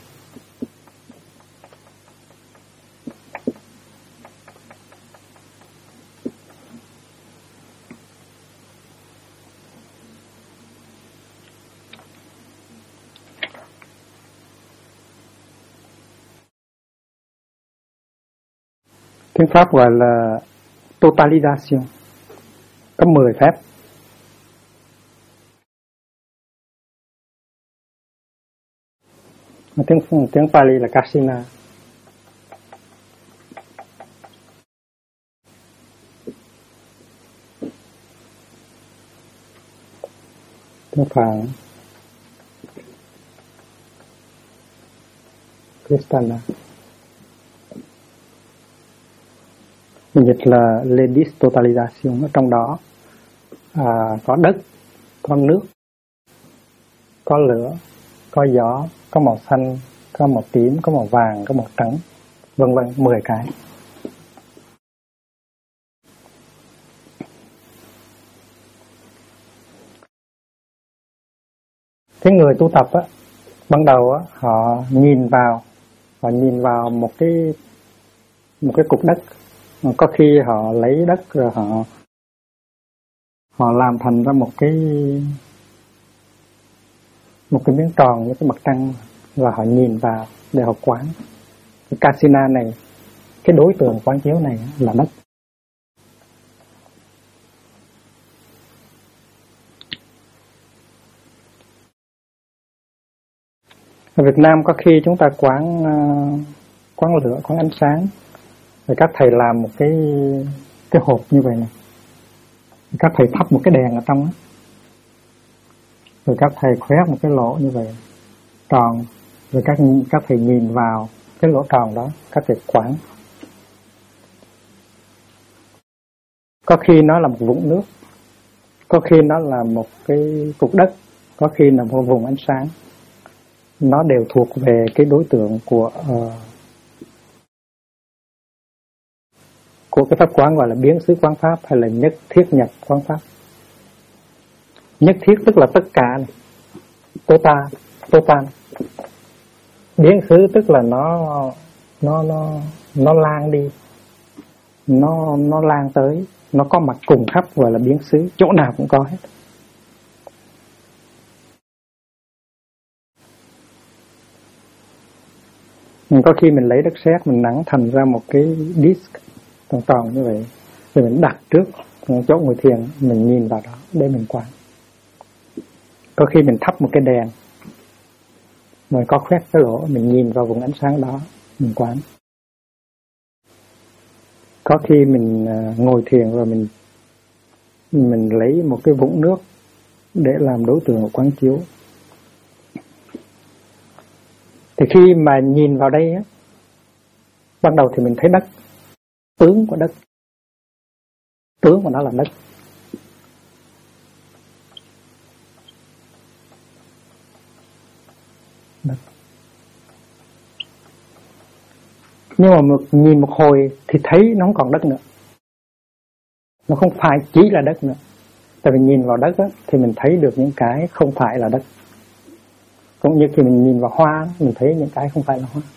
Tiếng Pháp gọi là totalisation, có 10 phép. Tiếng Pali là Kasina. Tiếng Phạn Kristana. Dịch là Ladies Totalisation. Ở trong đó có đất, có nước, có lửa, có gió, có màu xanh, có màu tím, có màu vàng, có màu trắng, vân vân, 10 cái. Cái người tu tập á, ban đầu á, họ nhìn vào một cái cục đất. Có khi họ lấy đất rồi họ làm thành ra một cái miếng tròn như cái mặt trăng, và họ nhìn vào để họ quán. Cái Kasina này, cái đối tượng quán chiếu này là đất. Ở Việt Nam có khi chúng ta quán lửa, quán ánh sáng. Rồi các thầy làm một cái hộp như vậy này. Các thầy thắp một cái đèn ở trong đó. Rồi các thầy khoét một cái lỗ như vậy tròn. Rồi các thầy nhìn vào cái lỗ tròn đó, các thầy quán. Có khi nó là một vũng nước, có khi nó là một cái cục đất, có khi là một vùng ánh sáng. Nó đều thuộc về cái đối tượng của cái pháp quán gọi là biến xứ quán pháp, hay là nhất thiết nhập quán pháp. Nhất thiết tức là tất cả này. Total. Biến xứ tức là nó lan đi, nó lan tới, nó có mặt cùng khắp, gọi là biến xứ, chỗ nào cũng có hết. Có khi mình lấy đất sét mình nắn thành ra một cái disc tròn như vậy, rồi mình đặt trước chỗ ngồi thiền, mình nhìn vào đó để mình quán. Có khi mình thắp một cái đèn, rồi có khoét cái lỗ, mình nhìn vào vùng ánh sáng đó, mình quán. Có khi mình ngồi thiền rồi mình lấy một cái vũng nước để làm đối tượng của quán chiếu. Thì khi mà nhìn vào đây á, ban đầu thì mình thấy đất, tướng của đất, tướng của nó là đất. Nhưng mà nhìn một hồi thì thấy nó không còn đất nữa. Nó không phải chỉ là đất nữa. Tại vì nhìn vào đất á, thì mình thấy được những cái không phải là đất. Cũng như khi mình nhìn vào hoa, mình thấy những cái không phải là hoa.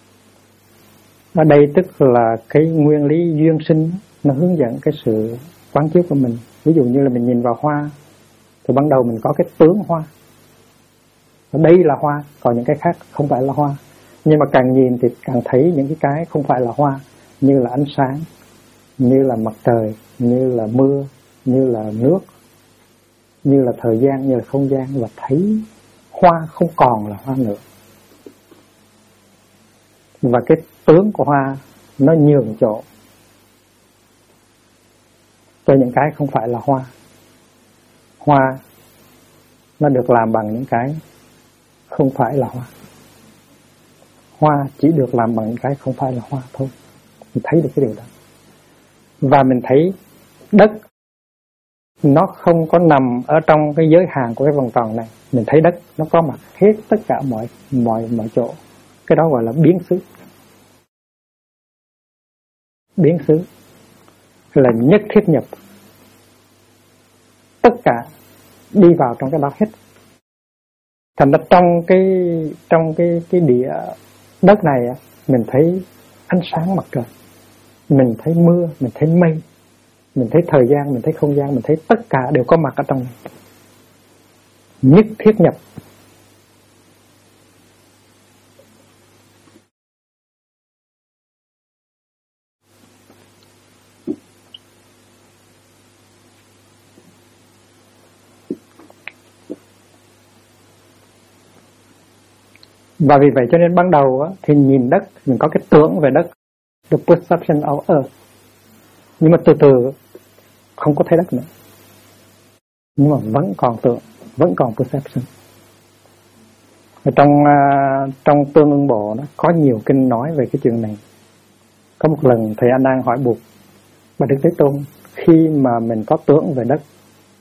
Ở đây tức là cái nguyên lý duyên sinh, nó hướng dẫn cái sự quán chiếu của mình. Ví dụ như là mình nhìn vào hoa, thì ban đầu mình có cái tướng hoa. Ở đây là hoa, còn những cái khác không phải là hoa. Nhưng mà càng nhìn thì càng thấy những cái không phải là hoa, như là ánh sáng, như là mặt trời, như là mưa, như là nước, như là thời gian, như là không gian, và thấy hoa không còn là hoa nữa. Và cái tướng của hoa nó nhường chỗ cho những cái không phải là hoa. hoa nó được làm bằng những cái không phải là hoa. Hoa chỉ được làm bằng những cái không phải là hoa thôi. Mình thấy được cái điều đó. Và mình thấy đất nó không có nằm ở trong cái giới hạn của cái vòng tròn này. Mình thấy đất nó có mặt hết tất cả mọi chỗ. Cái đó gọi là biến xứ. Biến xứ là nhất thiết nhập. Tất cả đi vào trong cái đó hết. Thành ra trong cái địa đất này mình thấy ánh sáng mặt trời, mình thấy mưa, mình thấy mây, mình thấy thời gian, mình thấy không gian, mình thấy tất cả đều có mặt ở trong này. Nhất thiết nhập. Và vì vậy cho nên ban đầu thì nhìn đất, mình có cái tưởng về đất, the perception of earth. Nhưng mà từ từ không có thấy đất nữa. Nhưng mà vẫn còn tưởng, vẫn còn perception. Ở trong Tương Ưng Bộ nó có nhiều kinh nói về cái chuyện này. Có một lần thầy A Nan hỏi Bụt và Đức Thế Tôn, khi mà mình có tưởng về đất,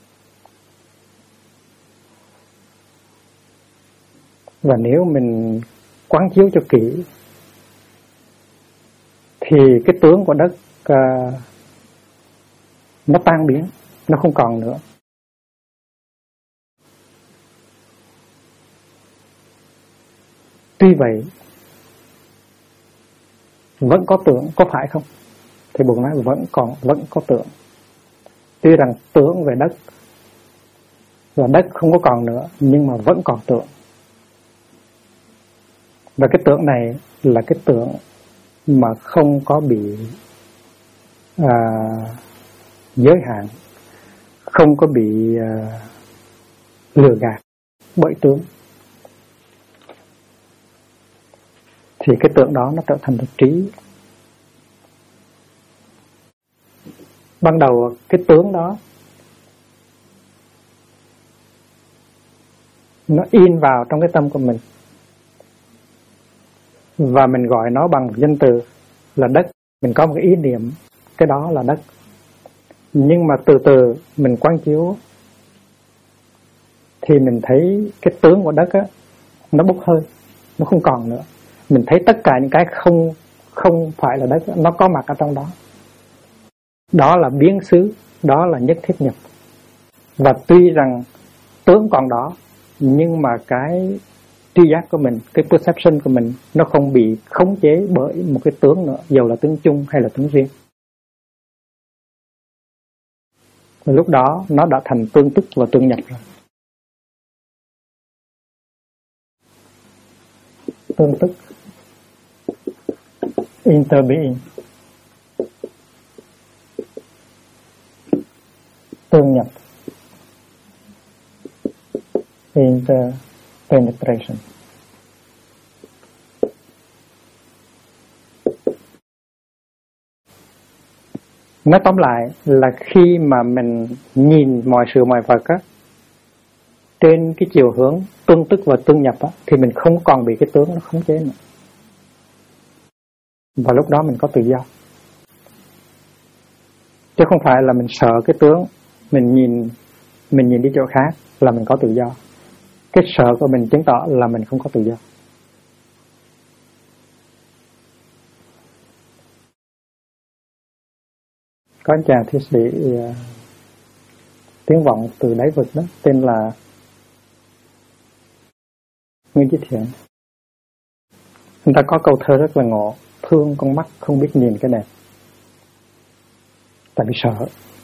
và nếu mình quán chiếu cho kỹ thì cái tướng của đất nó tan biến, nó không còn nữa. Tuy vậy vẫn có tưởng, có phải không? Thì Bụt nói vẫn có tưởng. Tuy rằng tưởng về đất và đất không có còn nữa, nhưng mà vẫn còn tưởng. Và cái tưởng này là cái tưởng mà không có bị giới hạn, không có bị lừa gạt bởi tướng. Thì cái tưởng đó nó trở thành thực trí. Ban đầu cái tướng đó nó in vào trong cái tâm của mình, và mình gọi nó bằng một danh từ là đất. Mình có một cái ý niệm cái đó là đất. Nhưng mà từ từ mình quán chiếu thì mình thấy cái tướng của đất nó bốc hơi, nó không còn nữa. Mình thấy tất cả những cái không phải là đất, nó có mặt ở trong đó. Đó là biến xứ, đó là nhất thiết nhập. Và tuy rằng tướng còn đó, nhưng mà cái tri giác của mình, cái perception của mình, nó không bị khống chế bởi một cái tướng nữa, dầu là tướng chung hay là tướng riêng. Và lúc đó nó đã thành tương tức và tương nhập rồi. Tương tức, interbeing, tương nhập, interpenetration. Nói tóm lại là khi mà mình nhìn mọi sự mọi vật trên cái chiều hướng tương tức và tương nhập thì mình không còn bị cái tướng nó khống chế nữa. Và lúc đó mình có tự do. Chứ không phải là mình sợ cái tướng, mình nhìn đi chỗ khác là mình có tự do. Cái sợ của mình chứng tỏ là mình không có tự do. Có anh chàng thi sĩ tiếng vọng từ đáy vực đó, tên là Nguyễn Chí Thiện. Người ta có câu thơ rất là ngộ: thương con mắt không biết nhìn cái đẹp, tại vì sợ.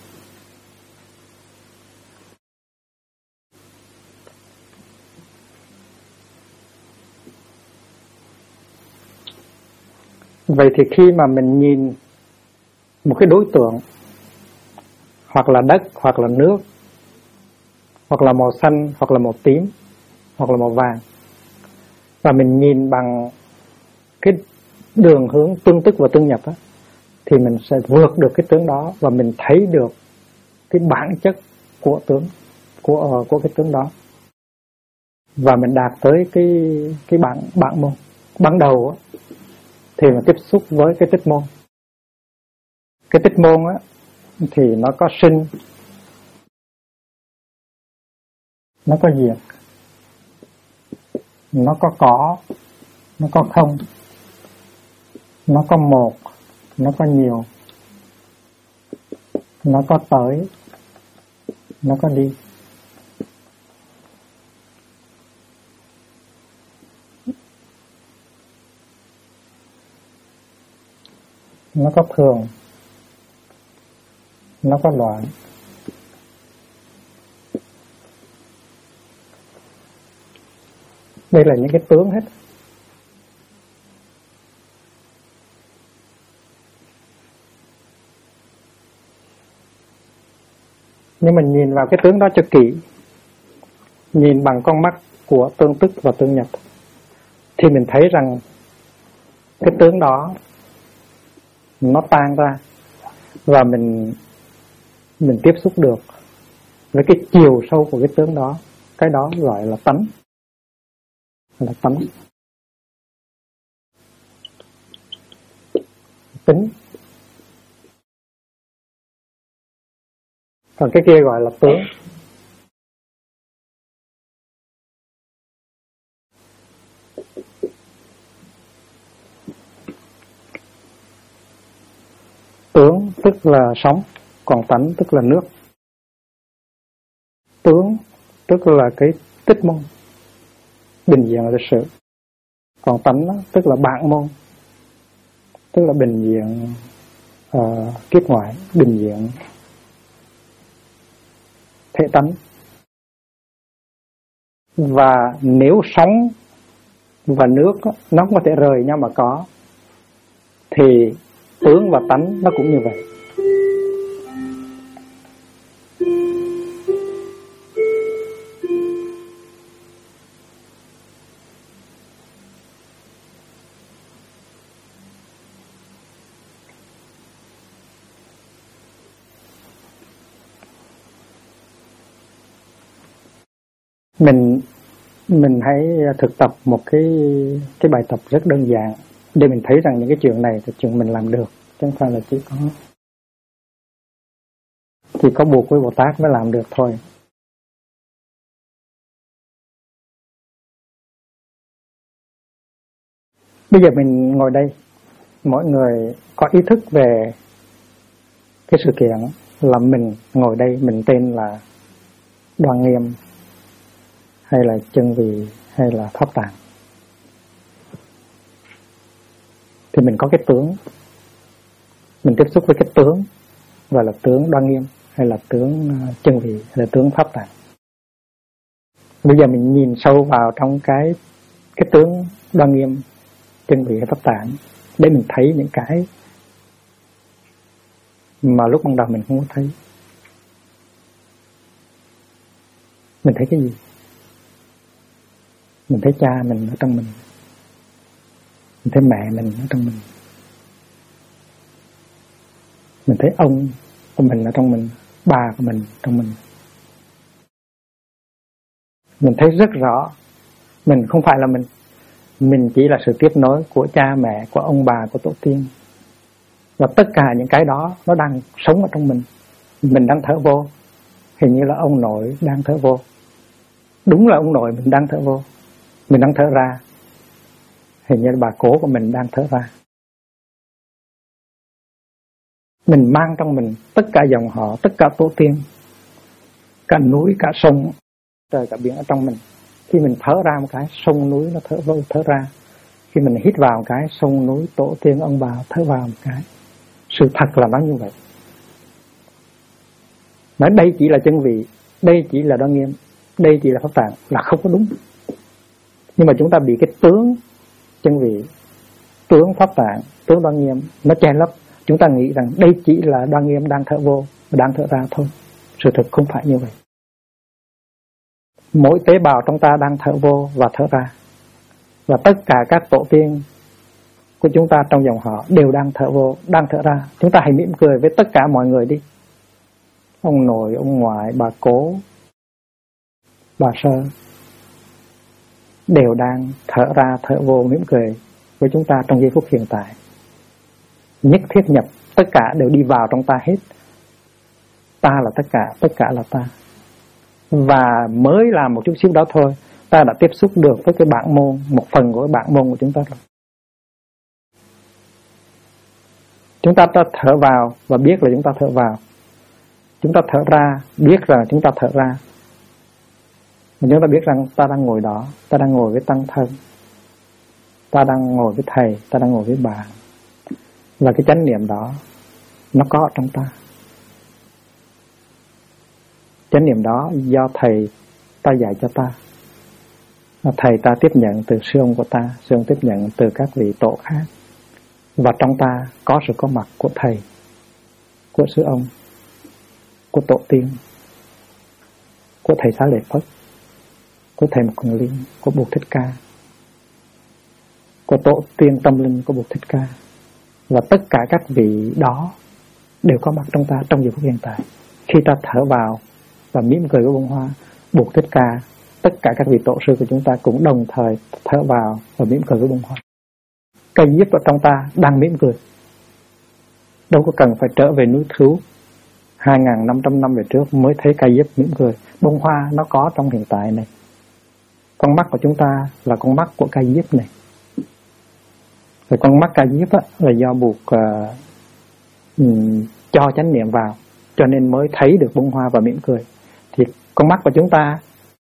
Vậy thì khi mà mình nhìn một cái đối tượng, hoặc là đất, hoặc là nước, hoặc là màu xanh, hoặc là màu tím, hoặc là màu vàng, và mình nhìn bằng cái đường hướng tương tức và tương nhập thì mình sẽ vượt được cái tướng đó và mình thấy được cái bản chất của tướng. của cái tướng đó, và mình đạt tới cái bản môn. Ban đầu thì mình tiếp xúc với cái tích môn. Cái tích môn thì nó có sinh, nó có diệt, nó có có, nó có không, nó có một, nó có nhiều, nó có tới, nó có đi. Nó có thường, nó có đoạn. Đây là những cái tướng hết. Nhưng mình nhìn vào cái tướng đó cho kỹ, nhìn bằng con mắt của tương tức và tương nhập, thì mình thấy rằng cái tướng đó nó tan ra, và mình tiếp xúc được với cái chiều sâu của cái tướng đó. Cái đó gọi là tánh, là tánh, tính. Còn cái kia gọi là tướng. Tướng tức là sống, còn tánh tức là nước. Tướng tức là cái tích môn, bình diện là lịch sử. Còn tánh tức là bản môn, tức là bình diện kiếp ngoại, bình diện thể tánh. Và nếu sóng và nước nó không có thể rời nhau mà có, thì tướng và tánh nó cũng như vậy. Mình hãy thực tập một cái bài tập rất đơn giản để mình thấy rằng những cái chuyện này là chuyện mình làm được, chứ không phải là chỉ có buộc với Bồ Tát mới làm được thôi. Bây giờ mình ngồi đây, mỗi người có ý thức về cái sự kiện là mình ngồi đây, mình tên là Đoan Nghiêm, hay là Chân Vì, hay là Pháp Tạng. Thì mình có cái tướng, mình tiếp xúc với cái tướng, gọi là tướng Đoan Nghiêm, hay là tướng Chân Vì, hay là tướng Pháp Tạng. Bây giờ mình nhìn sâu vào trong cái tướng Đoan Nghiêm, Chân Vì hay Pháp Tạng, để mình thấy những cái mà lúc ban đầu mình không có thấy. Mình thấy cái gì? Mình thấy cha mình ở trong mình thấy mẹ mình ở trong mình thấy ông của mình ở trong mình, bà của mình trong mình thấy rất rõ. Mình không phải là mình chỉ là sự tiếp nối của cha mẹ, của ông bà, của tổ tiên, và tất cả những cái đó nó đang sống ở trong mình đang thở vô. Hình như là ông nội đang thở vô, đúng là ông nội mình đang thở vô, mình đang thở ra. Hình như là bà cố của mình đang thở ra. Mình mang trong mình tất cả dòng họ, tất cả tổ tiên, cả núi, cả sông, trời, cả biển ở trong mình. Khi mình thở ra một cái, sông núi nó thở vô, thở ra. Khi mình hít vào một cái, sông núi, tổ tiên, ông bà thở vào một cái. Sự thật là nó như vậy. Nói đây chỉ là chân vị, đây chỉ là Đoan Nghiêm, đây chỉ là Pháp Tạng là không có đúng. Nhưng mà chúng ta bị cái tướng chân vị, tướng Pháp Tạng, tướng Đoan Nghiêm nó che lấp. Chúng ta nghĩ rằng đây chỉ là Đoan Nghiêm đang thở vô, đang thở ra thôi. Sự thật không phải như vậy. Mỗi tế bào trong ta đang thở vô và thở ra. Và tất cả các tổ tiên của chúng ta trong dòng họ đều đang thở vô, đang thở ra. Chúng ta hãy mỉm cười với tất cả mọi người đi. Ông nội, ông ngoại, bà cố, bà Sơ đều đang thở ra thở vô mỉm cười với chúng ta trong giây phút hiện tại. Nhất thiết nhập, tất cả đều đi vào trong ta hết. Ta là tất cả là ta. Và mới làm một chút xíu đó thôi, ta đã tiếp xúc được với cái bản môn, một phần của cái bản môn của chúng ta rồi. Chúng ta thở vào và biết là chúng ta thở vào. Chúng ta thở ra, biết rằng chúng ta thở ra. Chúng ta biết rằng ta đang ngồi đó, ta đang ngồi với tăng thân, ta đang ngồi với thầy, ta đang ngồi với bà. Và cái chánh niệm đó nó có ở trong ta. Chánh niệm đó do thầy ta dạy cho ta. Thầy ta tiếp nhận từ sư ông của ta, sư ông tiếp nhận từ các vị tổ khác. Và trong ta có sự có mặt của thầy, của sư ông, của tổ tiên, của thầy Xá Lợi Phất, của thầy Mộc Kiền Liên, của Bụt Thích Ca, của tổ tiên tâm linh của Bụt Thích Ca. Và tất cả các vị đó đều có mặt trong ta trong giờ phút hiện tại. Khi ta thở vào và mỉm cười với bông hoa, Bụt Thích Ca, tất cả các vị tổ sư của chúng ta cũng đồng thời thở vào và mỉm cười với bông hoa. Cây diếp ở trong ta đang mỉm cười. Đâu có cần phải trở về núi Thứu 2.500 năm về trước mới thấy cây diếp mỉm cười. Bông hoa nó có trong hiện tại này. Con mắt của chúng ta là con mắt của cây diếp này. Rồi con mắt cây diếp là do Bụt cho chánh niệm vào, cho nên mới thấy được bông hoa và mỉm cười. Thì con mắt của chúng ta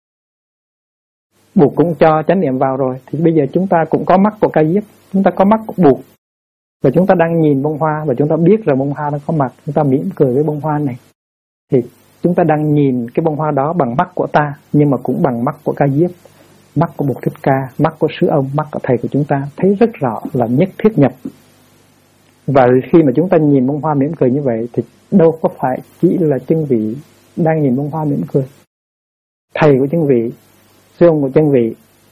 Bụt cũng cho chánh niệm vào rồi, thì bây giờ chúng ta cũng có mắt của cây diếp, chúng ta có mắt của Bụt, và chúng ta đang nhìn bông hoa và chúng ta biết rằng bông hoa nó có mặt, chúng ta mỉm cười với bông hoa này. Thì chúng ta đang nhìn cái bông hoa đó bằng mắt của ta, nhưng mà cũng bằng mắt của cây diếp, mắt của Bụt Thích Ca, mắt của sư ông, mắt của thầy của chúng ta, thấy rất rõ là nhất thiết nhập. Và khi mà chúng ta nhìn bông hoa mỉm cười như vậy thì đâu có phải chỉ là chân vị đang nhìn bông hoa mỉm cười. Thầy của chân vị, sư ông của chân vị,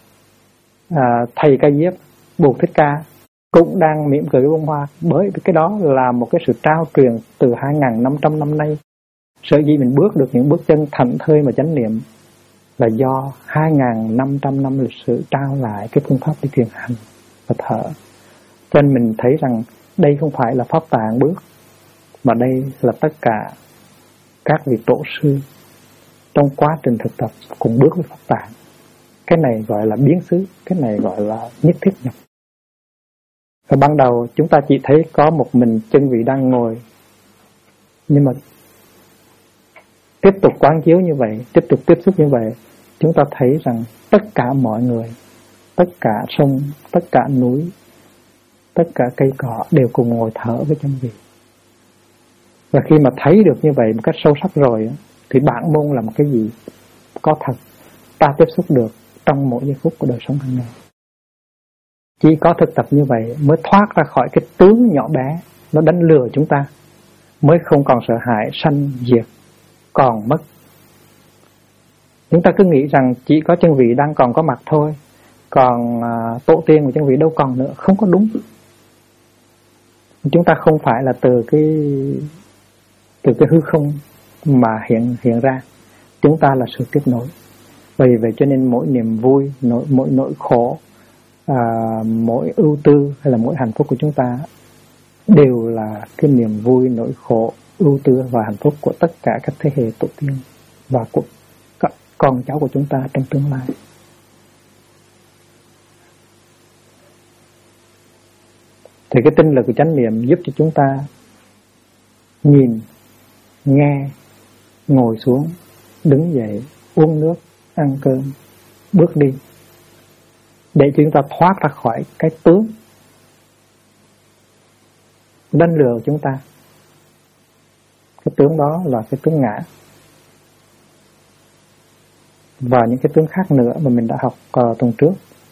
thầy cây diếp, Bụt Thích Ca cũng đang mỉm cười với bông hoa. Bởi cái đó là một cái sự trao truyền từ 2.500 năm nay. Sở dĩ mình bước được những bước chân thảnh thơi mà chánh niệm là do 2.500 năm lịch sử trao lại cái phương pháp để thiền hành và thở. Cho nên mình thấy rằng đây không phải là pháp tạng bước, mà đây là tất cả các vị tổ sư trong quá trình thực tập cùng bước với pháp tạng. Cái này gọi là biến xứ, cái này gọi là nhất thiết nhập. Và ban đầu chúng ta chỉ thấy có một mình chân vị đang ngồi, nhưng mà tiếp tục quán chiếu như vậy, tiếp tục tiếp xúc như vậy, chúng ta thấy rằng tất cả mọi người, tất cả sông, tất cả núi, tất cả cây cỏ đều cùng ngồi thở với chân vị. Và khi mà thấy được như vậy một cách sâu sắc rồi, thì bản môn là một cái gì có thật, ta tiếp xúc được trong mỗi giây phút của đời sống hàng ngày. Chỉ có thực tập như vậy mới thoát ra khỏi cái tướng nhỏ bé nó đánh lừa chúng ta, mới không còn sợ hãi sanh diệt còn mất. Chúng ta cứ nghĩ rằng chỉ có chân vị đang còn có mặt thôi, còn tổ tiên của chân vị đâu còn nữa. Không có đúng. Chúng ta không phải là từ cái hư không mà hiện ra. Chúng ta là sự tiếp nối. Vì vậy cho nên mỗi niềm vui, mỗi nỗi khổ, mỗi ưu tư hay là mỗi hạnh phúc của chúng ta đều là cái niềm vui, nỗi khổ, ưu tư và hạnh phúc của tất cả các thế hệ tổ tiên và của các con cháu của chúng ta trong tương lai. Thì cái tinh lực của chánh niệm giúp cho chúng ta nhìn, nghe, ngồi xuống, đứng dậy, uống nước, ăn cơm, bước đi, để chúng ta thoát ra khỏi cái tướng đánh lừa chúng ta. Cái tướng đó là cái tướng ngã, và những cái tướng khác nữa mà mình đã học tuần trước.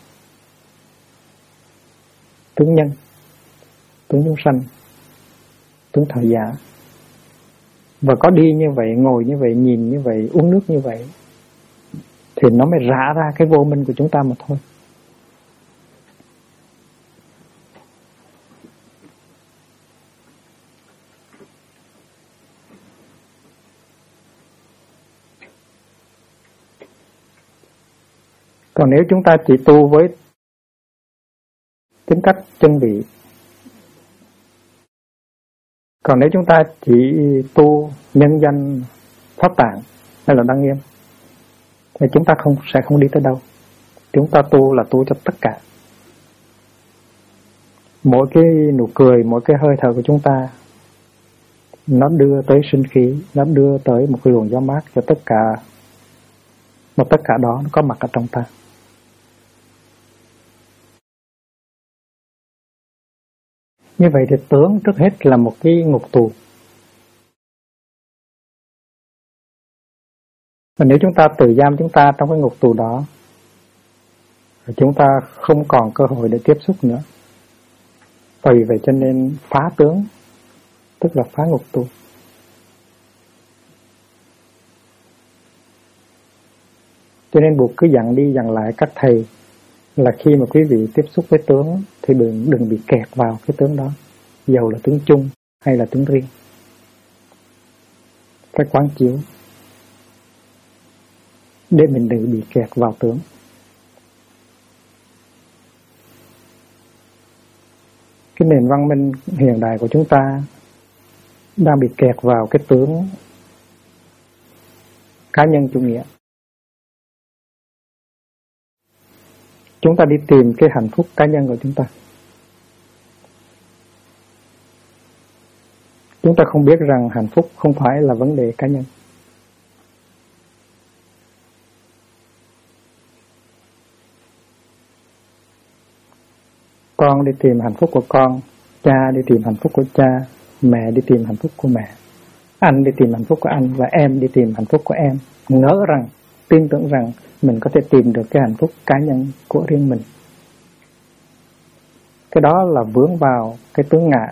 Tướng nhân, tướng chúng sanh, tướng thời giả. Và có đi như vậy, ngồi như vậy, nhìn như vậy, uống nước như vậy, thì nó mới rã ra cái vô minh của chúng ta mà thôi. Còn nếu chúng ta chỉ tu với tính cách chân vị, còn nếu chúng ta chỉ tu nhân danh pháp tạng hay là đăng nghiêm thì chúng ta sẽ không đi tới đâu. Chúng ta tu là tu cho tất cả. Mỗi cái nụ cười, mỗi cái hơi thở của chúng ta nó đưa tới sinh khí, nó đưa tới một cái luồng gió mát cho tất cả, mà tất cả đó nó có mặt ở trong ta. Như vậy thì tướng trước hết là một cái ngục tù. Và nếu chúng ta tự giam chúng ta trong cái ngục tù đó, chúng ta không còn cơ hội để tiếp xúc nữa. Vì vậy cho nên phá tướng, tức là phá ngục tù. Cho nên Bụt cứ dặn đi dặn lại các thầy là khi mà quý vị tiếp xúc với tướng thì đừng bị kẹt vào cái tướng đó, dầu là tướng chung hay là tướng riêng. Phải quán chiếu để mình đừng bị kẹt vào tướng. Cái nền văn minh hiện đại của chúng ta đang bị kẹt vào cái tướng cá nhân chủ nghĩa. Chúng ta đi tìm cái hạnh phúc cá nhân của chúng ta. Chúng ta không biết rằng hạnh phúc không phải là vấn đề cá nhân. Con đi tìm hạnh phúc của con, cha đi tìm hạnh phúc của cha, mẹ đi tìm hạnh phúc của mẹ, anh đi tìm hạnh phúc của anh, và em đi tìm hạnh phúc của em. Ngỡ rằng, tin tưởng rằng mình có thể tìm được cái hạnh phúc cá nhân của riêng mình. Cái đó là vướng vào cái tướng ngã,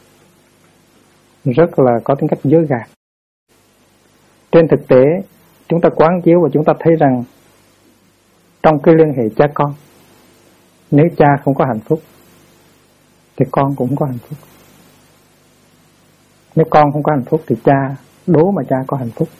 rất là có tính cách dối gạt. Trên thực tế, chúng ta quán chiếu và chúng ta thấy rằng trong cái liên hệ cha con, nếu cha không có hạnh phúc thì con cũng không có hạnh phúc. Nếu con không có hạnh phúc thì cha đố mà cha có hạnh phúc.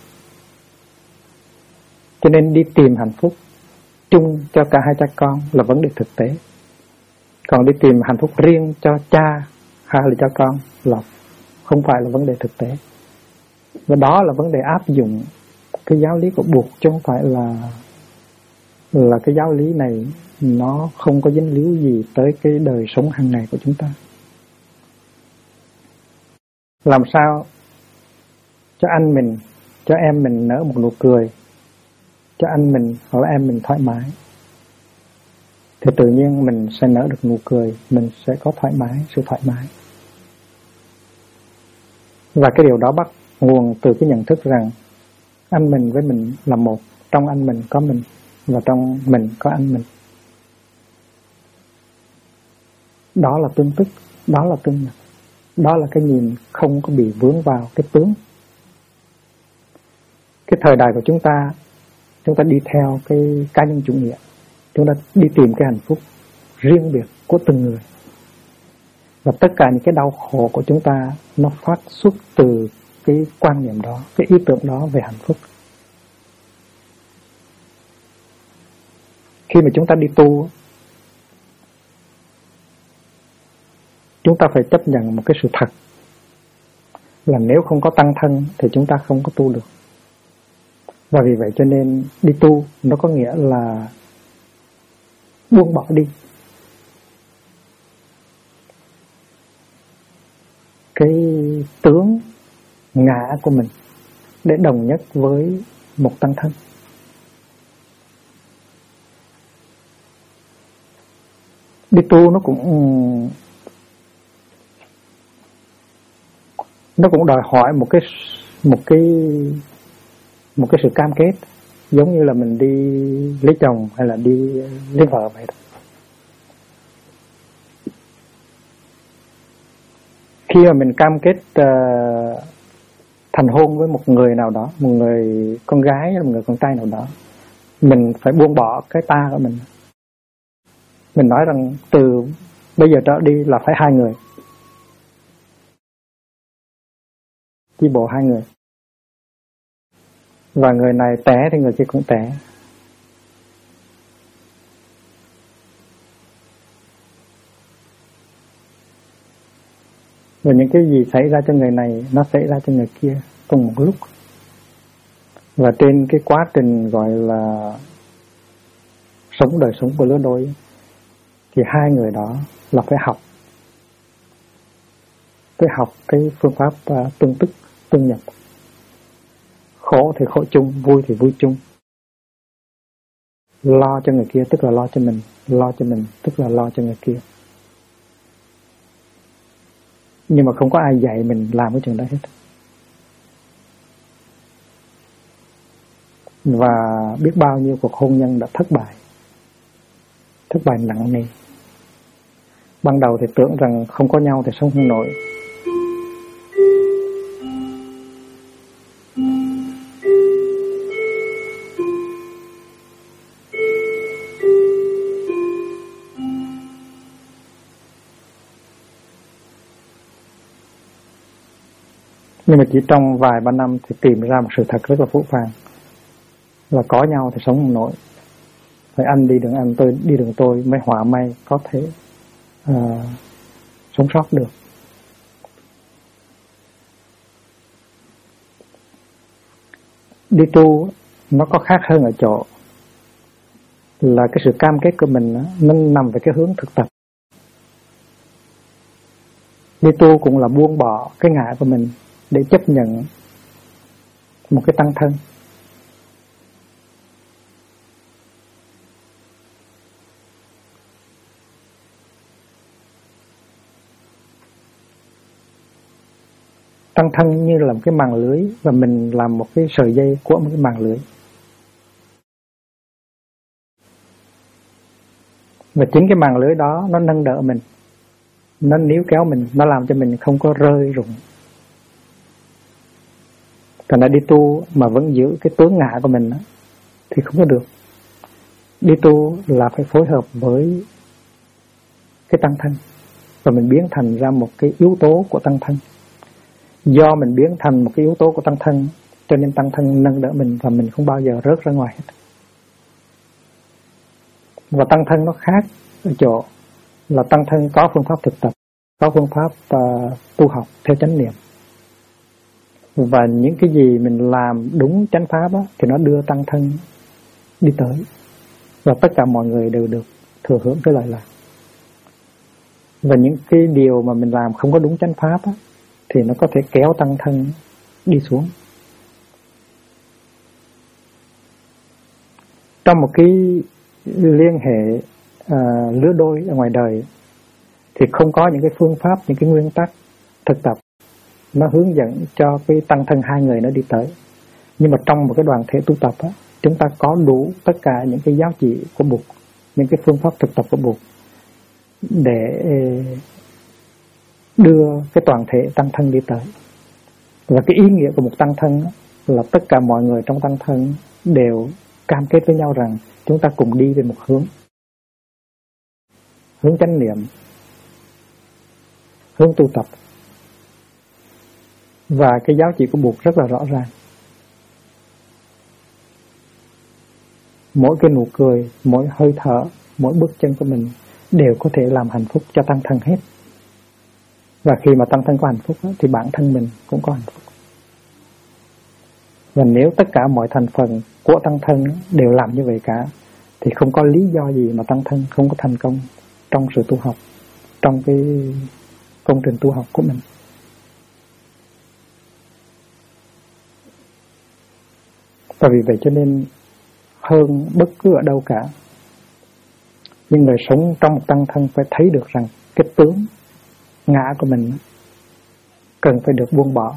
Cho nên đi tìm hạnh phúc chung cho cả hai cha con là vấn đề thực tế. Còn đi tìm hạnh phúc riêng cho cha hay là cho con là không phải là vấn đề thực tế. Và đó là vấn đề áp dụng cái giáo lý của Bụt, chứ không phải là cái giáo lý này nó không có dính líu gì tới cái đời sống hàng ngày của chúng ta. Làm sao cho anh mình, cho em mình nở một nụ cười, cho anh mình hoặc là em mình thoải mái, thì tự nhiên mình sẽ nở được nụ cười, mình sẽ có thoải mái, sự thoải mái. Và cái điều đó bắt nguồn từ cái nhận thức rằng anh mình với mình là một, trong anh mình có mình và trong mình có anh mình. Đó là tương tức, đó là tương nhập, đó là cái nhìn không có bị vướng vào cái tướng. Cái thời đại của chúng ta đi theo cái cá nhân chủ nghĩa, chúng ta đi tìm cái hạnh phúc riêng biệt của từng người. Và tất cả những cái đau khổ của chúng ta nó phát xuất từ cái quan niệm đó, cái ý tưởng đó về hạnh phúc. Khi mà chúng ta đi tu, chúng ta phải chấp nhận một cái sự thật là nếu không có tăng thân thì chúng ta không có tu được. Và vì vậy cho nên đi tu nó có nghĩa là buông bỏ đi cái tướng ngã của mình để đồng nhất với một tăng thân. Đi tu nó cũng đòi hỏi một cái sự cam kết, giống như là mình đi lấy chồng hay là đi lấy vợ vậy đó. Khi mà mình cam kết thành hôn với một người nào đó, một người con gái hay một người con trai nào đó, mình phải buông bỏ cái ta của mình. Mình nói rằng từ bây giờ trở đi là phải hai người, chi bộ hai người, và người này té thì người kia cũng té. Và những cái gì xảy ra cho người này nó xảy ra cho người kia cùng một lúc. Và trên cái quá trình gọi là sống đời sống của lứa đôi thì hai người đó là phải học cái phương pháp tương tức, tương nhập. Khổ thì khổ chung, vui thì vui chung. Lo cho người kia tức là lo cho mình, lo cho mình tức là lo cho người kia. Nhưng mà không có ai dạy mình làm cái chuyện đó hết. Và biết bao nhiêu cuộc hôn nhân đã thất bại nặng nề. Ban đầu thì tưởng rằng không có nhau thì sống không nổi. Nhưng mà chỉ trong vài ba năm thì tìm ra một sự thật rất là phũ phàng, là có nhau thì sống không nổi. Phải anh đi đường anh, tôi đi đường tôi mới họa may có thể sống sót được. Đi tu nó có khác hơn ở chỗ là cái sự cam kết của mình nó nằm về cái hướng thực tập. Đi tu cũng là buông bỏ cái ngã của mình để chấp nhận một cái tăng thân. Tăng thân như là một cái màng lưới và mình làm một cái sợi dây của một cái màng lưới. Và chính cái màng lưới đó nó nâng đỡ mình, nó níu kéo mình, nó làm cho mình không có rơi rụng. Còn lại đi tu mà vẫn giữ cái tướng ngã của mình thì không có được. Đi tu là phải phối hợp với cái tăng thân và mình biến thành ra một cái yếu tố của tăng thân. Do mình biến thành một cái yếu tố của tăng thân cho nên tăng thân nâng đỡ mình và mình không bao giờ rớt ra ngoài hết. Và tăng thân nó khác ở chỗ là tăng thân có phương pháp thực tập, có phương pháp tu học theo chánh niệm. Và những cái gì mình làm đúng chánh pháp thì nó đưa tăng thân đi tới. Và tất cả mọi người đều được thừa hưởng cái lợi lạc. Và những cái điều mà mình làm không có đúng chánh pháp thì nó có thể kéo tăng thân đi xuống. Trong một cái liên hệ lứa đôi ở ngoài đời thì không có những cái phương pháp, những cái nguyên tắc thực tập nó hướng dẫn cho cái tăng thân hai người nó đi tới. Nhưng mà trong một cái đoàn thể tu tập chúng ta có đủ tất cả những cái giáo chỉ của Bụt, những cái phương pháp thực tập của Bụt để đưa cái toàn thể tăng thân đi tới. Và cái ý nghĩa của một tăng thân là tất cả mọi người trong tăng thân đều cam kết với nhau rằng chúng ta cùng đi về một hướng chánh niệm, hướng tu tập. Và cái giáo chỉ của Bụt rất là rõ ràng. Mỗi cái nụ cười, mỗi hơi thở, mỗi bước chân của mình đều có thể làm hạnh phúc cho tăng thân hết. Và khi mà tăng thân có hạnh phúc thì bản thân mình cũng có hạnh phúc. Và nếu tất cả mọi thành phần của tăng thân đều làm như vậy cả thì không có lý do gì mà tăng thân không có thành công trong sự tu học, trong cái công trình tu học của mình. Và vì vậy cho nên hơn bất cứ ở đâu cả, những người sống trong một tăng thân phải thấy được rằng cái tướng ngã của mình cần phải được buông bỏ.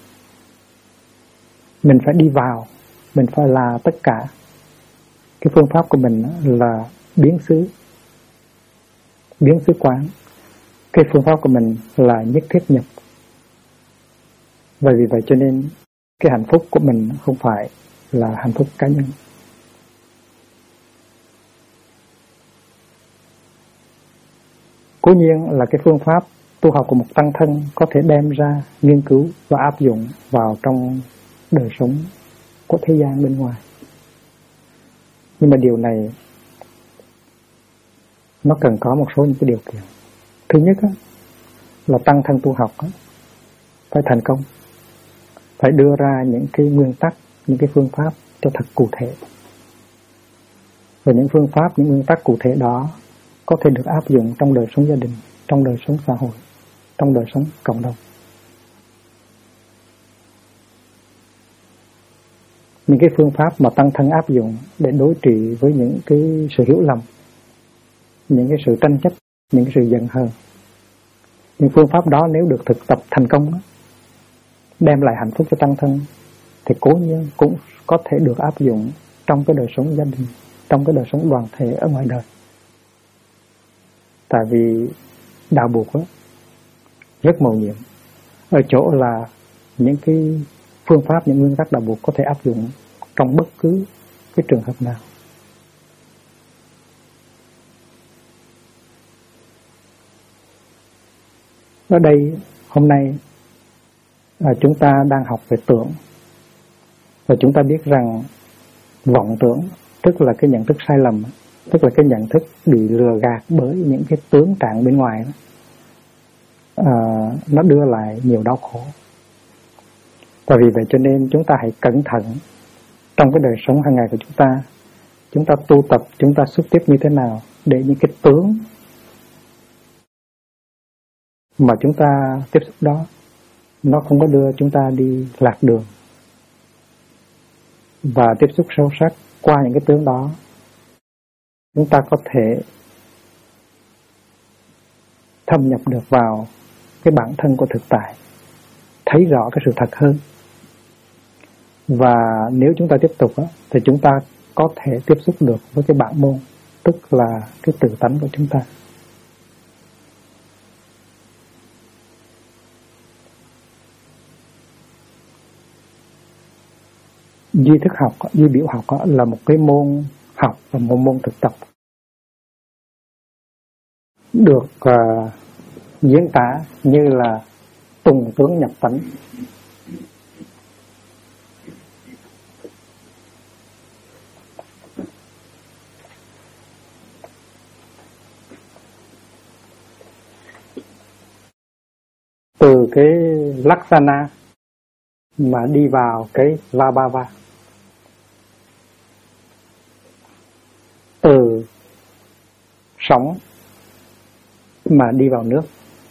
Mình phải đi vào, mình phải là tất cả. Cái phương pháp của mình là biến xứ quán. Cái phương pháp của mình là nhất thiết nhập. Và vì vậy cho nên cái hạnh phúc của mình không phải là hạnh phúc cá nhân. Cố nhiên là cái phương pháp tu học của một tăng thân có thể đem ra nghiên cứu và áp dụng vào trong đời sống của thế gian bên ngoài. Nhưng mà điều này nó cần có một số những cái điều kiện. Thứ nhất là tăng thân tu học phải thành công, phải đưa ra những cái nguyên tắc, những cái phương pháp cho thật cụ thể. Và những phương pháp, những nguyên tắc cụ thể đó có thể được áp dụng trong đời sống gia đình, trong đời sống xã hội, trong đời sống cộng đồng. Những cái phương pháp mà tăng thân áp dụng để đối trị với những cái sự hiểu lầm, những cái sự tranh chấp, những cái sự giận hờn. Những phương pháp đó nếu được thực tập thành công, đem lại hạnh phúc cho tăng thân, thì cố nhiên cũng có thể được áp dụng trong cái đời sống gia đình, trong cái đời sống đoàn thể ở ngoài đời. Tại vì đạo buộc rất mầu nhiệm ở chỗ là những cái phương pháp, những nguyên tắc đạo buộc có thể áp dụng trong bất cứ cái trường hợp nào. Ở đây hôm nay chúng ta đang học về tưởng, và chúng ta biết rằng vọng tưởng tức là cái nhận thức sai lầm, tức là cái nhận thức bị lừa gạt bởi những cái tướng trạng bên ngoài đó. Nó đưa lại nhiều đau khổ. Và vì vậy cho nên chúng ta hãy cẩn thận trong cái đời sống hàng ngày của chúng ta tu tập, chúng ta xuất tiếp như thế nào để những cái tướng mà chúng ta tiếp xúc đó nó không có đưa chúng ta đi lạc đường. Và tiếp xúc sâu sắc qua những cái tướng đó, chúng ta có thể thâm nhập được vào cái bản thân của thực tại, thấy rõ cái sự thật hơn. Và nếu chúng ta tiếp tục thì chúng ta có thể tiếp xúc được với cái bản môn, tức là cái tự tánh của chúng ta. Duy thức học, duy biểu học là một cái môn học và một môn thực tập được diễn tả như là tùng tướng nhập tánh. Từ cái Laksana mà đi vào cái Vabhava, từ sóng mà đi vào nước.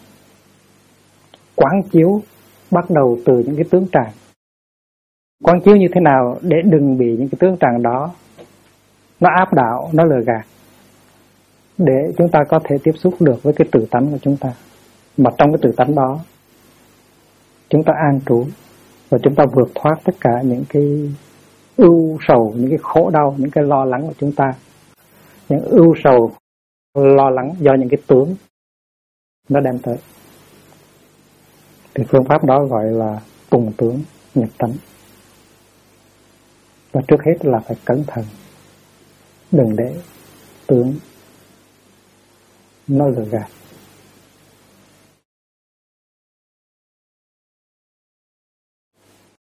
Quán chiếu bắt đầu từ những cái tướng tràng. Quán chiếu như thế nào để đừng bị những cái tướng tràng đó nó áp đảo, nó lừa gạt, để chúng ta có thể tiếp xúc được với cái tự tánh của chúng ta. Mà trong cái tự tánh đó chúng ta an trú và chúng ta vượt thoát tất cả những cái ưu sầu, những cái khổ đau, những cái lo lắng của chúng ta. Những ưu sầu, lo lắng do những cái tướng nó đem tới. Thì phương pháp đó gọi là tùng tướng nhập tánh. Và trước hết là phải cẩn thận, đừng để tướng nó lừa gạt.